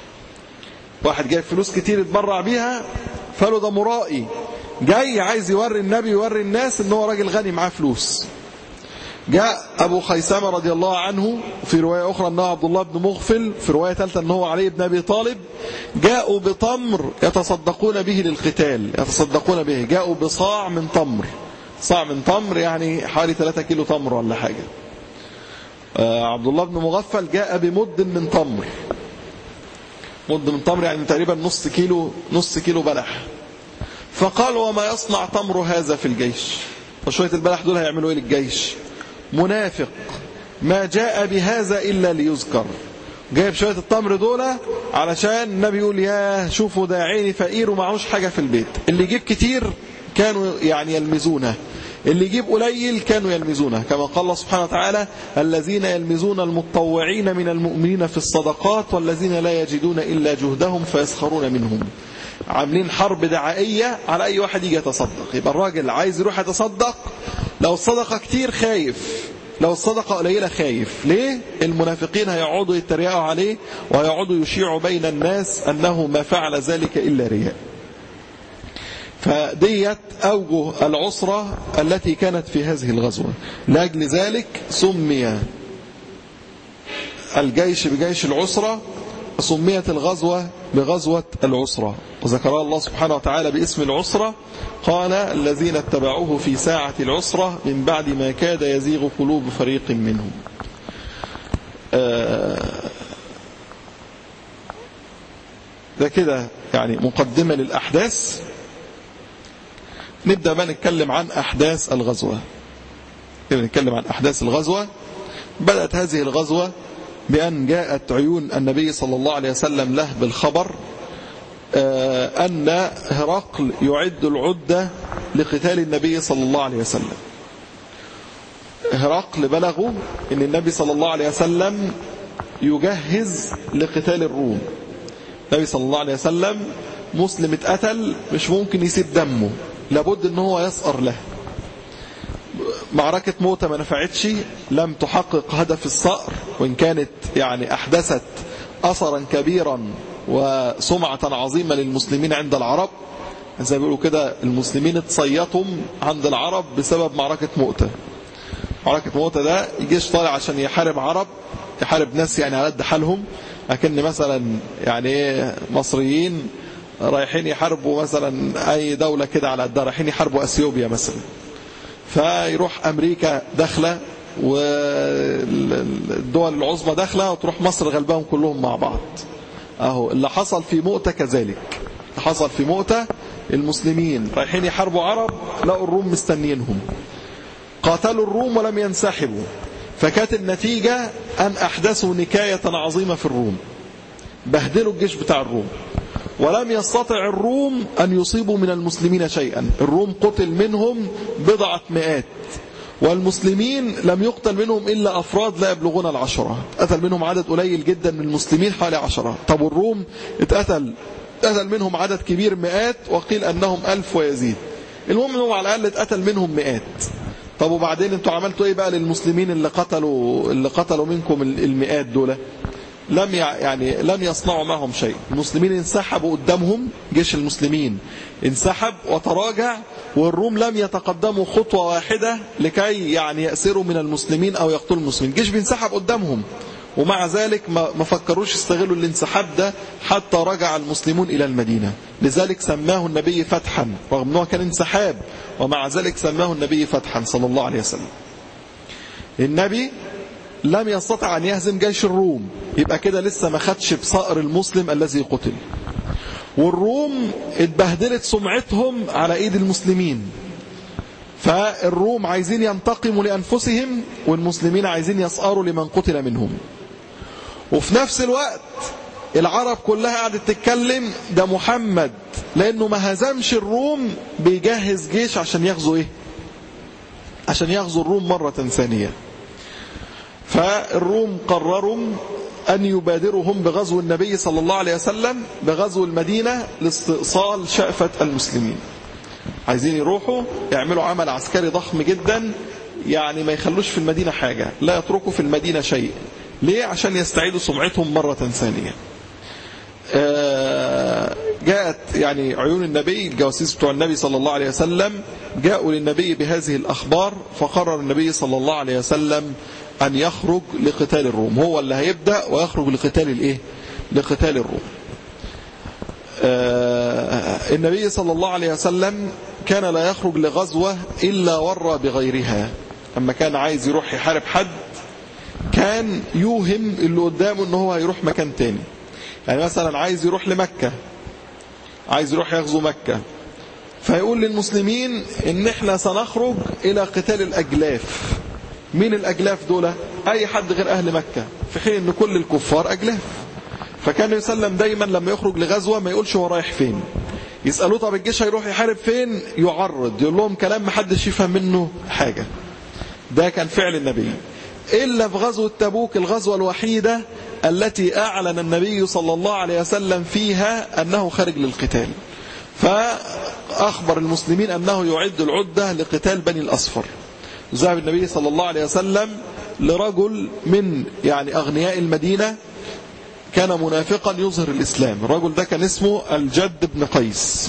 واحد جايب فلوس كتير يتبرع بيها فقالوا ده مرائي، جاي عايز يوري النبي يوري الناس ان هو راجل غني معاه فلوس. جاء أبو خيثمة رضي الله عنه، في رواية أخرى أنه عبد الله بن مغفل، في رواية ثالثة أنه علي بن أبي طالب، جاءوا بتمر يتصدقون به للقتال، يتصدقون به، جاءوا بصاع من تمر، صاع من تمر يعني حوالي 3 كيلو تمر ولا حاجة. عبد الله بن مغفل جاء بمد من تمر، مد من تمر يعني تقريبا نص كيلو بلح. فقال وما يصنع تمر هذا في الجيش؟ فشوية البلح دول هيعملوا ايه للجيش؟ منافق ما جاء بهذا إلا ليذكر، جايب شوية التمر دول علشان النبي يقول يا شوفوا ده عيني فقير ومعهوش حاجة في البيت. اللي يجيب كتير كانوا يعني يلمزونه، اللي يجيب قليل كانوا يلمزونه، كما قال الله سبحانه وتعالى الذين يلمزون المتطوعين من المؤمنين في الصدقات والذين لا يجدون إلا جهدهم فيسخرون منهم. عاملين حرب دعائية على أي واحد يجي يتصدق. يبقى الراجل عايز يروح يتصدق، لو الصدقة كتير خايف، لو الصدقة قليلة خايف. ليه؟ المنافقين هيقعدوا يتريقوا عليه وهيقعدوا يشيعوا بين الناس أنه ما فعل ذلك إلا رياء. فديت أوجه العسرة التي كانت في هذه الغزوة. لأجل ذلك سمي الجيش بجيش العسرة، سميت الغزوة بغزوة العسرة، وذكرها الله سبحانه وتعالى باسم العسرة. قال الذين اتبعوه في ساعة العسرة من بعد ما كاد يزيغ قلوب فريق منهم. ده كده يعني مقدمة للأحداث. نبدأ بقى نتكلم عن أحداث الغزوة. نتكلم عن أحداث الغزوة. بدأت هذه الغزوة بأن جاءت عيون النبي صلى الله عليه وسلم له بالخبر أن هرقل يعد العدة لقتال النبي صلى الله عليه وسلم. هرقل بلغوا أن النبي صلى الله عليه وسلم يجهز لقتال الروم. النبي صلى الله عليه وسلم مسلم اتقتل مش ممكن يسيب دمه، لابد ان هو يسأر له. معركة موتة ما نفعتش، لم تحقق هدف الصقر، وإن كانت يعني أحدثت أثرا كبيرا وسمعة عظيمة للمسلمين عند العرب. زي ما بيقولوا كده المسلمين اتصيطوا عند العرب بسبب معركة موتة. معركة موتة ده يجيش طالع عشان يحارب عرب، يحارب ناس يعني على قد حالهم، لكن مثلا يعني مصريين رايحين يحاربوا مثلا أي دولة كده على قدها، رايحين يحاربوا أثيوبيا مثلا، فيروح أمريكا داخلة والدول العظمى داخلة وتروح مصر غلبهم كلهم مع بعض. أهو اللي حصل في مؤتة كذلك، حصل في مؤتة المسلمين رايحين يحاربوا عرب، لقوا الروم مستنيينهم، قاتلوا الروم ولم ينسحبوا، فكانت النتيجة أن أحدثوا نكاية عظيمة في الروم، بهدلوا الجيش بتاع الروم، ولم يستطع الروم أن يصيبوا من المسلمين شيئا. الروم قتل منهم بضعة مئات، والمسلمين لم يقتل منهم إلا أفراد لا يبلغون 10، قتل منهم عدد قليل جدا من المسلمين حوالي 10. طب والروم اتقتل منهم عدد كبير مئات، وقيل أنهم 1000 ويزيد. المهم أنهم على الأقل اتقتل منهم مئات. طب وبعدين انتوا عملتوا ايه بقى للمسلمين اللي قتلوا منكم المئات دول؟ لم يصنعوا معهم شيء. المسلمين انسحبوا قدامهم، جيش المسلمين انسحب وتراجع، والروم لم يتقدموا خطوة واحدة لكي يأسروا من المسلمين أو يقتلوا المسلمين. الجيش بينسحب قدامهم، ومع ذلك ما فكروش يستغلوا الانسحاب ده حتى رجع المسلمون إلى المدينة. لذلك سماه النبي فتحا، رغم أنه كان انسحاب، ومع ذلك سماه النبي فتحا صلى الله عليه وسلم. النبي لم يستطع أن يهزم جيش الروم، يبقى كده لسه ما خدش بصقر المسلم الذي قتل. والروم اتبهدلت سمعتهم على ايد المسلمين، فالروم عايزين ينتقموا لأنفسهم، والمسلمين عايزين يصقروا لمن قتل منهم. وفي نفس الوقت العرب كلها قاعدة تتكلم ده محمد لأنه ما هزمش الروم بيجهز جيش عشان يغزو ايه؟ عشان يغزو الروم مرة ثانية. فالروم قرروا أن يبادروا هم بغزو النبي صلى الله عليه وسلم، بغزو المدينة لاستئصال شأفة المسلمين. عايزين يروحوا يعملوا عمل عسكري ضخم جدا، يعني ما يخلوش في المدينة حاجة، لا يتركوا في المدينة شيء. ليه؟ عشان يستعيدوا سمعتهم مرة ثانية. جاءت يعني عيون النبي، الجواسيس بتوع النبي صلى الله عليه وسلم جاءوا للنبي بهذه الأخبار، فقرر النبي صلى الله عليه وسلم أن يخرج لقتال الروم. هو اللي هيبدأ ويخرج لقتال الايه؟ لقتال الروم. النبي صلى الله عليه وسلم كان لا يخرج لغزوة إلا ورى بغيرها. أما كان عايز يروح يحارب حد كان يوهم اللي قدامه أنه هو هيروح مكان تاني. يعني مثلا عايز يروح لمكة، عايز يروح يغزو مكة، فيقول للمسلمين إن احنا سنخرج إلى قتال الأجلاف. مين الأجلاف دول؟ أي حد غير أهل مكة، في حين أن كل الكفار أجلاف. فكان يسلم دايما لما يخرج لغزوة ما يقولش هو رايح فين. يسألوه طب الجيش هيروح يحارب فين؟ يعرض، يقول لهم كلام محدش يفهم منه حاجة. ده كان فعل النبي. إلا في غزوة تبوك، الغزوة الوحيدة التي أعلن النبي صلى الله عليه وسلم فيها أنه خارج للقتال، فأخبر المسلمين أنه يعد العدة لقتال بني الأصفر. ذهب النبي صلى الله عليه وسلم لرجل من يعني أغنياء المدينة، كان منافقا يظهر الإسلام. الرجل ده كان اسمه الجد بن قيس.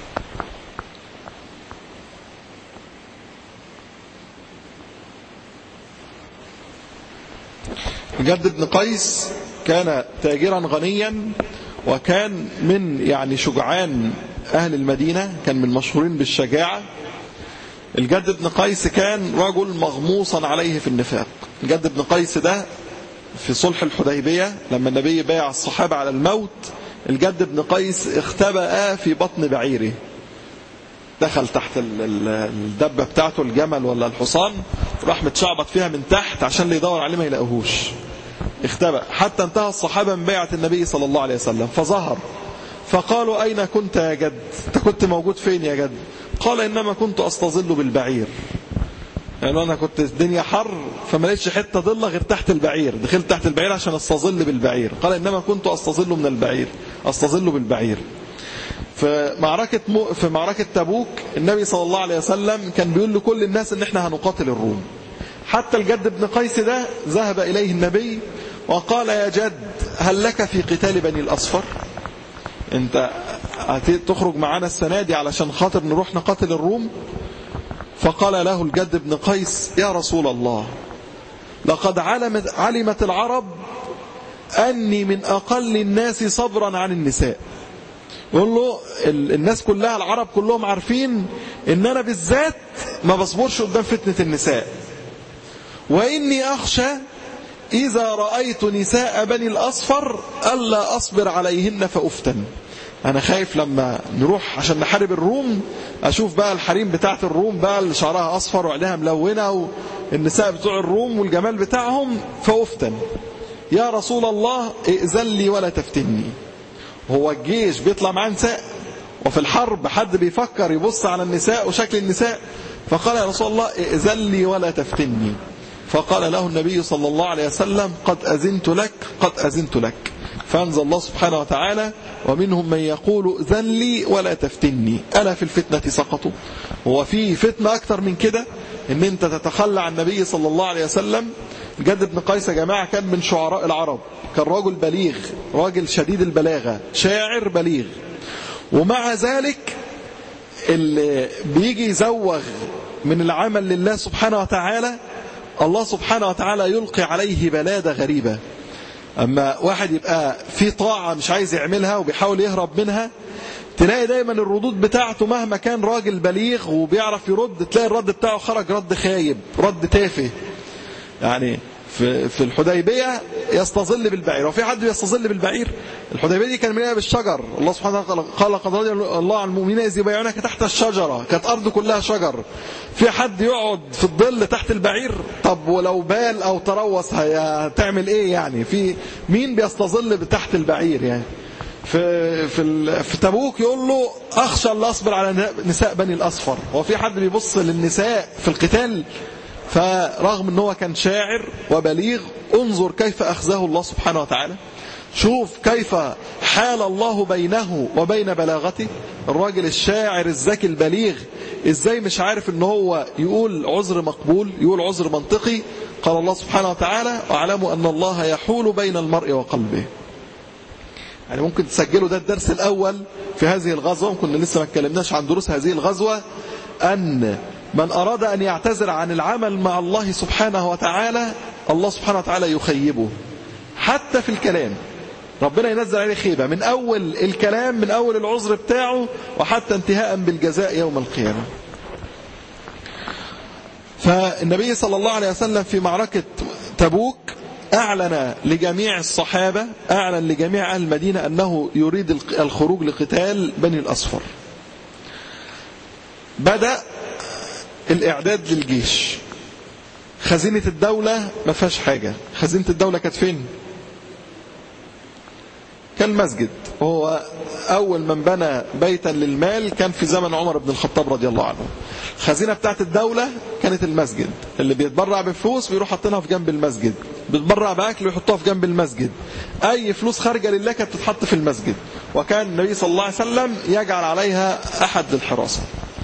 الجد بن قيس كان تاجرا غنيا، وكان من يعني شجعان أهل المدينة، كان من مشهورين بالشجاعة. الجد بن قيس كان رجل مغموصا عليه في النفاق. الجد بن قيس ده في صلح الحديبية لما النبي بايع الصحابة على الموت، الجد بن قيس اختبأ في بطن بعيره، دخل تحت الدبة بتاعته، الجمل ولا الحصان، راح متشعبط فيها من تحت عشان اللي يدور عليه ما يلاقوهوش. اختبأ حتى انتهى الصحابة من بيعة النبي صلى الله عليه وسلم، فظهر فقالوا أين كنت يا جد؟ أنت كنت موجود فين يا جد؟ قال إنما كنت أستظل بالبعير، يعني أنا كنت الدنيا حر فما لقيتش حتة ضلة غير تحت البعير، دخلت تحت البعير عشان أستظل بالبعير. قال إنما كنت أستظل من البعير، أستظل بالبعير. في معركة تبوك النبي صلى الله عليه وسلم كان بيقول لكل الناس إن احنا هنقاتل الروم. حتى الجد بن قيس ده ذهب إليه النبي وقال يا جد هل لك في قتال بني الأصفر؟ انت تخرج معنا السنة دي علشان خاطر نروح نقاتل الروم؟ فقال له الجد بن قيس يا رسول الله لقد علمت العرب أني من أقل الناس صبرا عن النساء. يقول له الناس كلها، العرب كلهم عارفين ان انا بالذات ما بصبرش قدام فتنة النساء، واني اخشى اذا رأيت نساء بني الاصفر الا اصبر عليهن فافتن. أنا خايف لما نروح عشان نحارب الروم أشوف بقى الحريم بتاعت الروم بقى اللي شعرها أصفر وعينها ملونة والنساء بتوع الروم والجمال بتاعهم، فأفتن. يا رسول الله ائذن لي ولا تفتني. هو الجيش بيطلع معاه نساء؟ وفي الحرب حد بيفكر يبص على النساء وشكل النساء؟ فقال يا رسول الله ائذن لي ولا تفتني. فقال له النبي صلى الله عليه وسلم قد أذنت لك قد أذنت لك. فأنزل الله سبحانه وتعالى ومنهم من يقول ائذن لي ولا تفتني ألا في الفتنة سقطوا. هو في فتنة أكتر من كده ان انت تتخلى عن النبي صلى الله عليه وسلم؟ الجد بن قيس يا جماعة كان من شعراء العرب، كان راجل بليغ، راجل شديد البلاغة، شاعر بليغ، ومع ذلك اللي بيجي يزوغ من العمل لله سبحانه وتعالى الله سبحانه وتعالى يلقي عليه بلادة غريبة. أما واحد يبقى في طاعة مش عايز يعملها وبيحاول يهرب منها، تلاقي دايما الردود بتاعته مهما كان راجل بليغ وبيعرف يرد، تلاقي الرد بتاعه خرج رد خايب، رد تافه. يعني في الحديبية يستظل بالبعير، وفي حد يستظل بالبعير؟ الحديبية دي كان مليئة بالشجر، الله سبحانه وتعالى قال قد رضي الله عن المؤمنين إذ يبايعونك تحت الشجرة، كانت أرض كلها شجر. في حد يقعد في الظل تحت البعير؟ طب ولو بال أو تروس هتعمل إيه يعني؟ في مين بيستظل تحت البعير يعني؟ في تبوك يقول له أخشى الله أصبر على نساء بني الأصفر. هو في حد بيبص للنساء في القتال؟ فرغم أنه كان شاعر وبليغ، انظر كيف أخزاه الله سبحانه وتعالى. شوف كيف حال الله بينه وبين بلاغته. الراجل الشاعر الذكي البليغ ازاي مش عارف ان هو يقول عذر مقبول، يقول عذر منطقي؟ قال الله سبحانه وتعالى واعلموا أن الله يحول بين المرء وقلبه. يعني ممكن تسجلوا ده الدرس الأول في هذه الغزوة، ممكن لسه ما اتكلمناش عن دروس هذه الغزوة، أن من أراد أن يعتذر عن العمل مع الله سبحانه وتعالى الله سبحانه وتعالى يخيبه حتى في الكلام. ربنا ينزل عليه خيبة من أول الكلام، من أول العذر بتاعه وحتى انتهاء بالجزاء يوم القيامة. فالنبي صلى الله عليه وسلم في معركة تبوك أعلن لجميع الصحابة، أعلن لجميع أهل المدينة أنه يريد الخروج لقتال بني الأصفر. بدأ الإعداد للجيش. خزينة الدولة ما فيهاش حاجة. خزينة الدولة كانت فين؟ كان مسجد. هو أول من بنى بيتا للمال كان في زمن عمر بن الخطاب رضي الله عنه. الخزينة بتاعت الدولة كانت المسجد. اللي بيتبرع بفلوس بيروح حاطينها في جنب المسجد، بيتبرع بأكل ويحطوها في جنب المسجد. أي فلوس خارجة لله كانت تتحط في المسجد، وكان النبي صلى الله عليه وسلم يجعل عليها أحد للحراسة.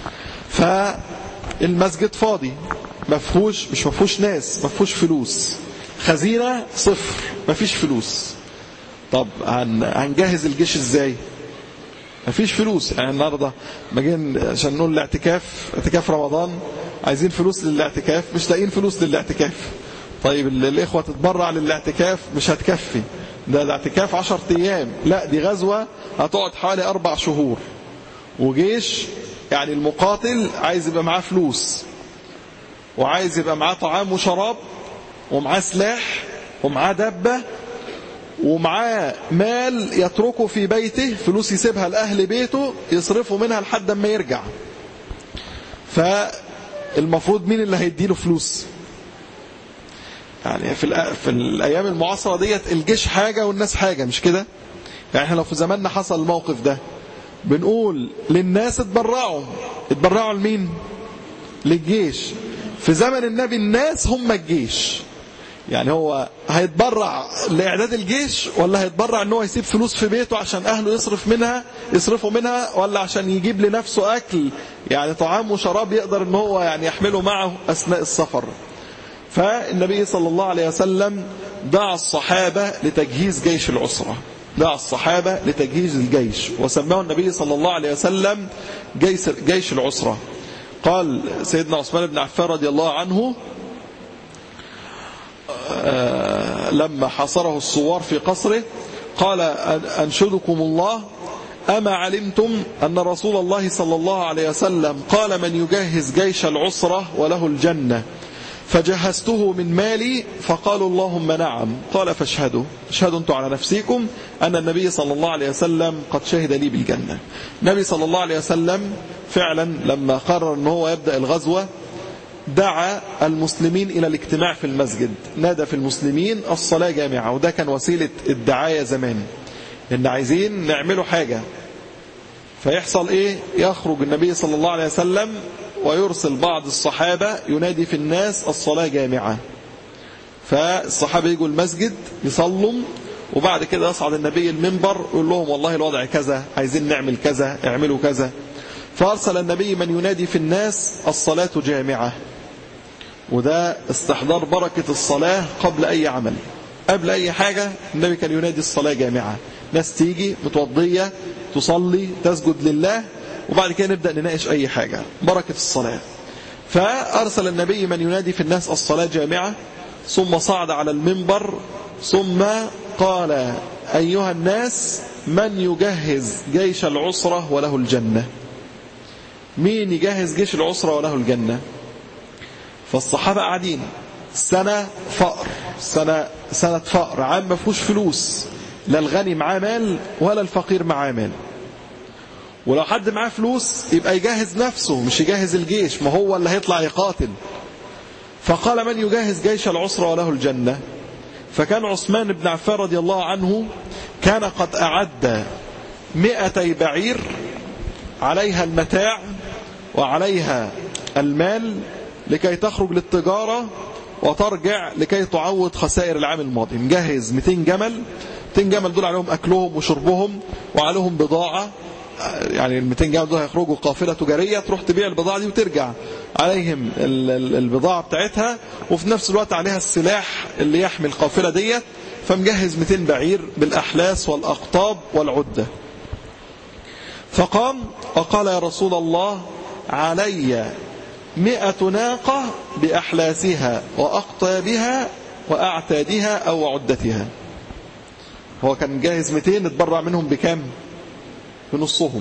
فالمسجد فاضي، مش مفهوش ناس، مفهوش فلوس، خزينة صفر، مفيش فلوس. طب هنجهز الجيش ازاي؟ مفيش فلوس. يعني النهارده مجين عشان نقول اعتكاف رمضان عايزين فلوس للاعتكاف، مش لاقيين فلوس للاعتكاف. طيب الإخوة تتبرع للاعتكاف مش هتكفي، ده الاعتكاف 10 أيام، لا دي غزوة هتقعد حوالي 4 شهور، وجيش يعني المقاتل عايز يبقى معاه فلوس، وعايز يبقى معاه طعام وشراب، ومعاه سلاح، ومعاه دبة، ومعاه مال يتركه في بيته، فلوس يسيبها لأهل بيته يصرفوا منها لحد ما يرجع. فالمفروض مين اللي هيديله فلوس؟ يعني في الأيام المعاصرة ديت الجيش حاجة والناس حاجة، مش كده؟ يعني احنا لو في زماننا حصل الموقف ده بنقول للناس اتبرعوا لمين؟ للجيش. في زمن النبي الناس هم الجيش. يعني هو هيتبرع لإعداد الجيش، ولا هيتبرع ان هو يسيب فلوس في بيته عشان أهله يصرفوا منها، ولا عشان يجيب لنفسه أكل يعني طعام وشراب يقدر ان هو يعني يحمله معه أثناء السفر. فالنبي صلى الله عليه وسلم دعا الصحابة لتجهيز جيش العسرة، دعا الصحابة لتجهيز الجيش، وسماه النبي صلى الله عليه وسلم جيش العسرة. قال سيدنا عثمان بن عفان رضي الله عنه لما حاصره الثوار في قصره قال أنشدكم الله أما علمتم أن رسول الله صلى الله عليه وسلم قال من يجهز جيش العسرة وله الجنة، فجهزته من مالي فقالوا اللهم نعم. قال فاشهدوا انتم على نفسكم أن النبي صلى الله عليه وسلم قد شهد لي بالجنة. النبي صلى الله عليه وسلم فعلا لما قرر أنه هو يبدأ الغزوة دعا المسلمين إلى الاجتماع في المسجد، نادى في المسلمين الصلاة جامعة، وده كان وسيلة الدعاية زمان، إن عايزين نعملوا حاجة. فيحصل إيه؟ يخرج النبي صلى الله عليه وسلم ويرسل بعض الصحابة ينادي في الناس الصلاة جامعة، فالصحابة يجوا المسجد يصلوا، وبعد كده يصعد النبي المنبر يقول لهم والله الوضع كذا، عايزين نعمل كذا، اعملوا كذا. فأرسل النبي من ينادي في الناس الصلاة جامعة، وده استحضار بركة الصلاة قبل أي عمل، قبل أي حاجة النبي كان ينادي الصلاة جامعة، ناس تيجي متوضية تصلي تسجد لله، وبعد كده نبدأ نناقش أي حاجة، بركة الصلاة. فأرسل النبي من ينادي في الناس الصلاة جامعة، ثم صعد على المنبر ثم قال أيها الناس من يجهز جيش العسرة وله الجنة؟ مين يجهز جيش العسرة وله الجنة؟ فالصحابة قاعدين، سنة فقر، سنة فقر عام، ما فيهوش فلوس، لا الغني معاه مال ولا الفقير معاه مال. ولو حد معاه فلوس يبقى يجهز نفسه مش يجهز الجيش، ما هو اللي هيطلع يقاتل. فقال من يجهز جيش العسرة وله الجنة؟ فكان عثمان بن عفان رضي الله عنه كان قد أعد 200 بعير عليها المتاع وعليها المال لكي تخرج للتجارة وترجع لكي تعوض خسائر العام الماضي. مجهز 200 جمل، 200 جمل دول عليهم أكلهم وشربهم وعليهم بضاعة، يعني ال 200 جمل دول هيخرجوا قافلة تجارية تروح تبيع البضاعة دي وترجع، عليهم البضاعة بتاعتها، وفي نفس الوقت عليها السلاح اللي يحمي القافلة ديت. فمجهز 200 بعير بالأحلاس والأقطاب والعدة. فقام وقال يا رسول الله علي 100 ناقة بأحلاسها وأقطابها وأعتادها أو عدتها. هو كان جاهز 200، اتبرع منهم بكام؟ بنصهم.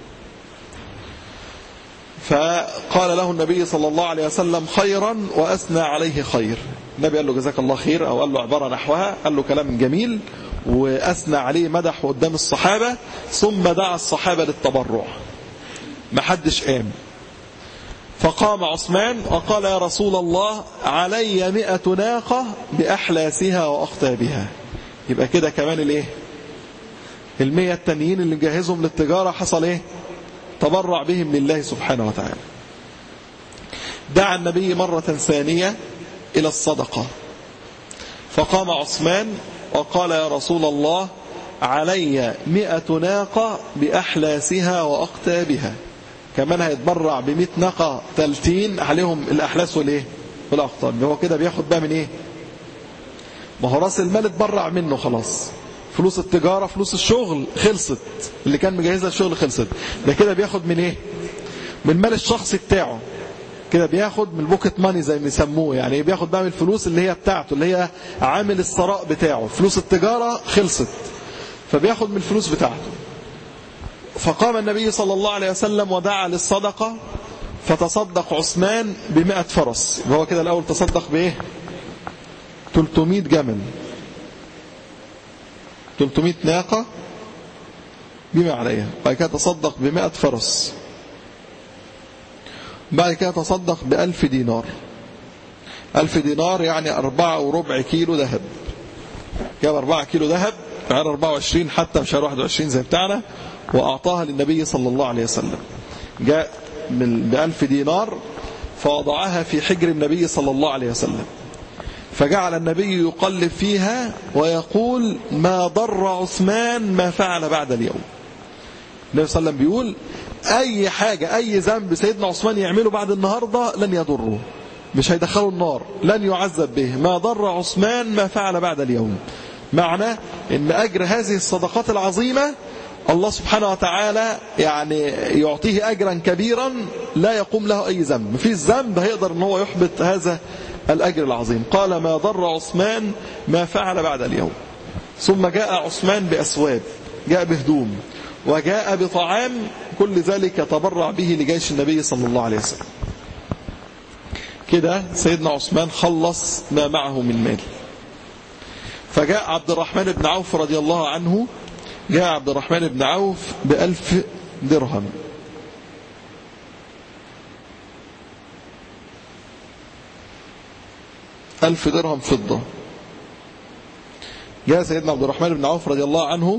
فقال له النبي صلى الله عليه وسلم خيرا وأثنى عليه خير. النبي قال له جزاك الله خير، أو قال له عبارة نحوها، قال له كلام جميل وأثنى عليه مدح قدام الصحابة، ثم دعا الصحابة للتبرع. ما حدش قام. فقام عثمان وقال يا رسول الله علي 100 ناقة بأحلاسها وأقطابها. يبقى كده كمان الايه؟ 100 التانيين اللي مجهزهم للتجارة حصل ايه؟ تبرع بهم لله سبحانه وتعالى. دعا النبي مرة ثانية إلى الصدقة، فقام عثمان وقال يا رسول الله علي 100 ناقة بأحلاسها وأقطابها. كمان هيتبرع ب100 ناقة تالتين عليهم الأحلاس والإيه؟ والأقطاب. هو كده بياخد بقى من إيه؟ ما هو راس المال اتبرع منه خلاص، فلوس التجارة فلوس الشغل خلصت، اللي كان مجهزها الشغل خلصت، ده كده بياخد من إيه؟ من المال الشخصي بتاعه، كده بياخد من البوكت ماني زي ما يسموه، يعني بياخد بقى من الفلوس اللي هي بتاعته، اللي هي عامل الثراء بتاعه. فلوس التجارة خلصت، فبياخد من الفلوس بتاعته. فقام النبي صلى الله عليه وسلم ودعا للصدقة، فتصدق عثمان ب100 فرس. وهو كده الأول تصدق بإيه؟ 300 جمل، 300 ناقة بما عليها. بعد كده تصدق ب100 فرس. بعد كده تصدق ب1000 دينار. 1000 دينار يعني 4.25 كيلو ذهب. جاب 4 كيلو ذهب، يعني 24 حتى، مش 21 زي بتاعنا، وأعطاها للنبي صلى الله عليه وسلم. جاء ب1000 دينار فوضعها في حجر النبي صلى الله عليه وسلم، فجعل النبي يقلب فيها ويقول ما ضر عثمان ما فعل بعد اليوم. النبي صلى الله عليه وسلم بيقول أي حاجة، أي ذنب سيدنا عثمان يعمله بعد النهاردة لن يضره، مش هيدخله النار، لن يعذب به. ما ضر عثمان ما فعل بعد اليوم. معنى ان أجر هذه الصدقات العظيمة الله سبحانه وتعالى يعني يعطيه أجرا كبيرا لا يقوم له أي ذنب. مفيش ذنب هيقدر ان هو يحبط هذا الأجر العظيم. قال ما ضر عثمان ما فعل بعد اليوم. ثم جاء عثمان بأسواب، جاء بهدوم، وجاء بطعام، كل ذلك تبرع به لجيش النبي صلى الله عليه وسلم. كده سيدنا عثمان خلص ما معه من مال. فجاء عبد الرحمن بن عوف رضي الله عنه، جاء عبد الرحمن بن عوف ب1000 درهم. 1000 درهم فضة. جاء سيدنا عبد الرحمن بن عوف رضي الله عنه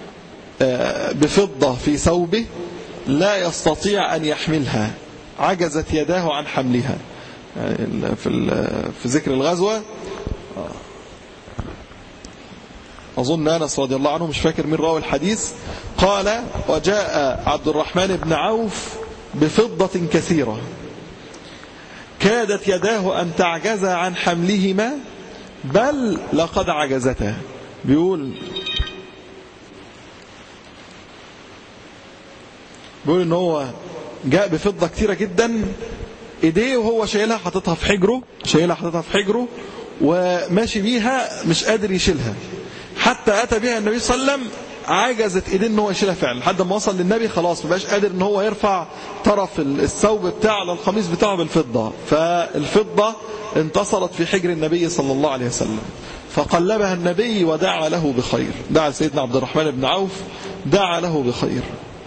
بفضة في ثوبه لا يستطيع أن يحملها، عجزت يداه عن حملها. يعني في ذكر الغزوة أظن أنس رضي الله عنه، مش فاكر مين راوي الحديث، قال: وجاء عبد الرحمن بن عوف بفضة كثيرة كادت يداه أن تعجز عن حملهما بل لقد عجزتا. بيقول إن هو جاء بفضة كثيرة جدا، ايديه وهو شايلها حاططها في حجره وماشي بيها مش قادر يشيلها، حتى أتى بها النبي صلى الله عليه وسلم عجزت ايديه ان هو يشيلها فعلا، لحد ما وصل للنبي خلاص مبقاش قادر ان هو يرفع طرف الثوب بتاعه على القميص بتاعه بالفضة، فالفضة انتصرت في حجر النبي صلى الله عليه وسلم، فقلبها النبي ودعا له بخير. دعا سيدنا عبد الرحمن بن عوف، دعا له بخير.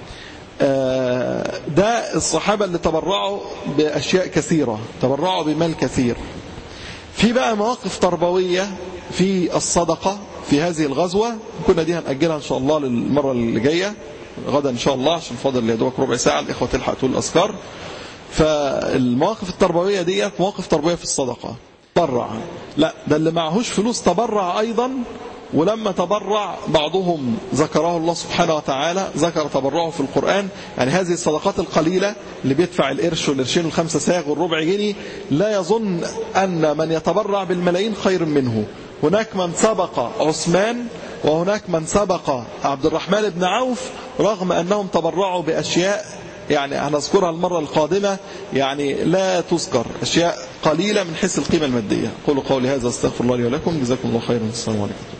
ده الصحابة اللي تبرعوا بأشياء كثيرة، تبرعوا بمال كثير. في بقى مواقف تربوية في الصدقة في هذه الغزوة، كنا دي هنأجلها إن شاء الله للمرة اللي جاية غدا إن شاء الله، عشان فاضل يدوك ربع ساعة الإخوة تلحق تقول الأذكار. فالمواقف التربوية دي مواقف تربوية في الصدقة. تبرع، لا ده اللي معهوش فلوس تبرع أيضا، ولما تبرع بعضهم ذكره الله سبحانه وتعالى، ذكر تبرعه في القرآن. يعني هذه الصدقات القليلة اللي بيدفع القرش والقرشين وال5 ساغ والربع جنيه لا يظن أن من يتبرع بالملايين خير منه. هناك من سبق عثمان وهناك من سبق عبد الرحمن بن عوف، رغم أنهم تبرعوا بأشياء يعني هنذكرها المرة القادمة، يعني لا تذكر، أشياء قليلة من حيث القيمة المادية. قولوا قولي هذا، استغفر الله لي ولكم، جزاكم الله خيرا، السلام عليكم.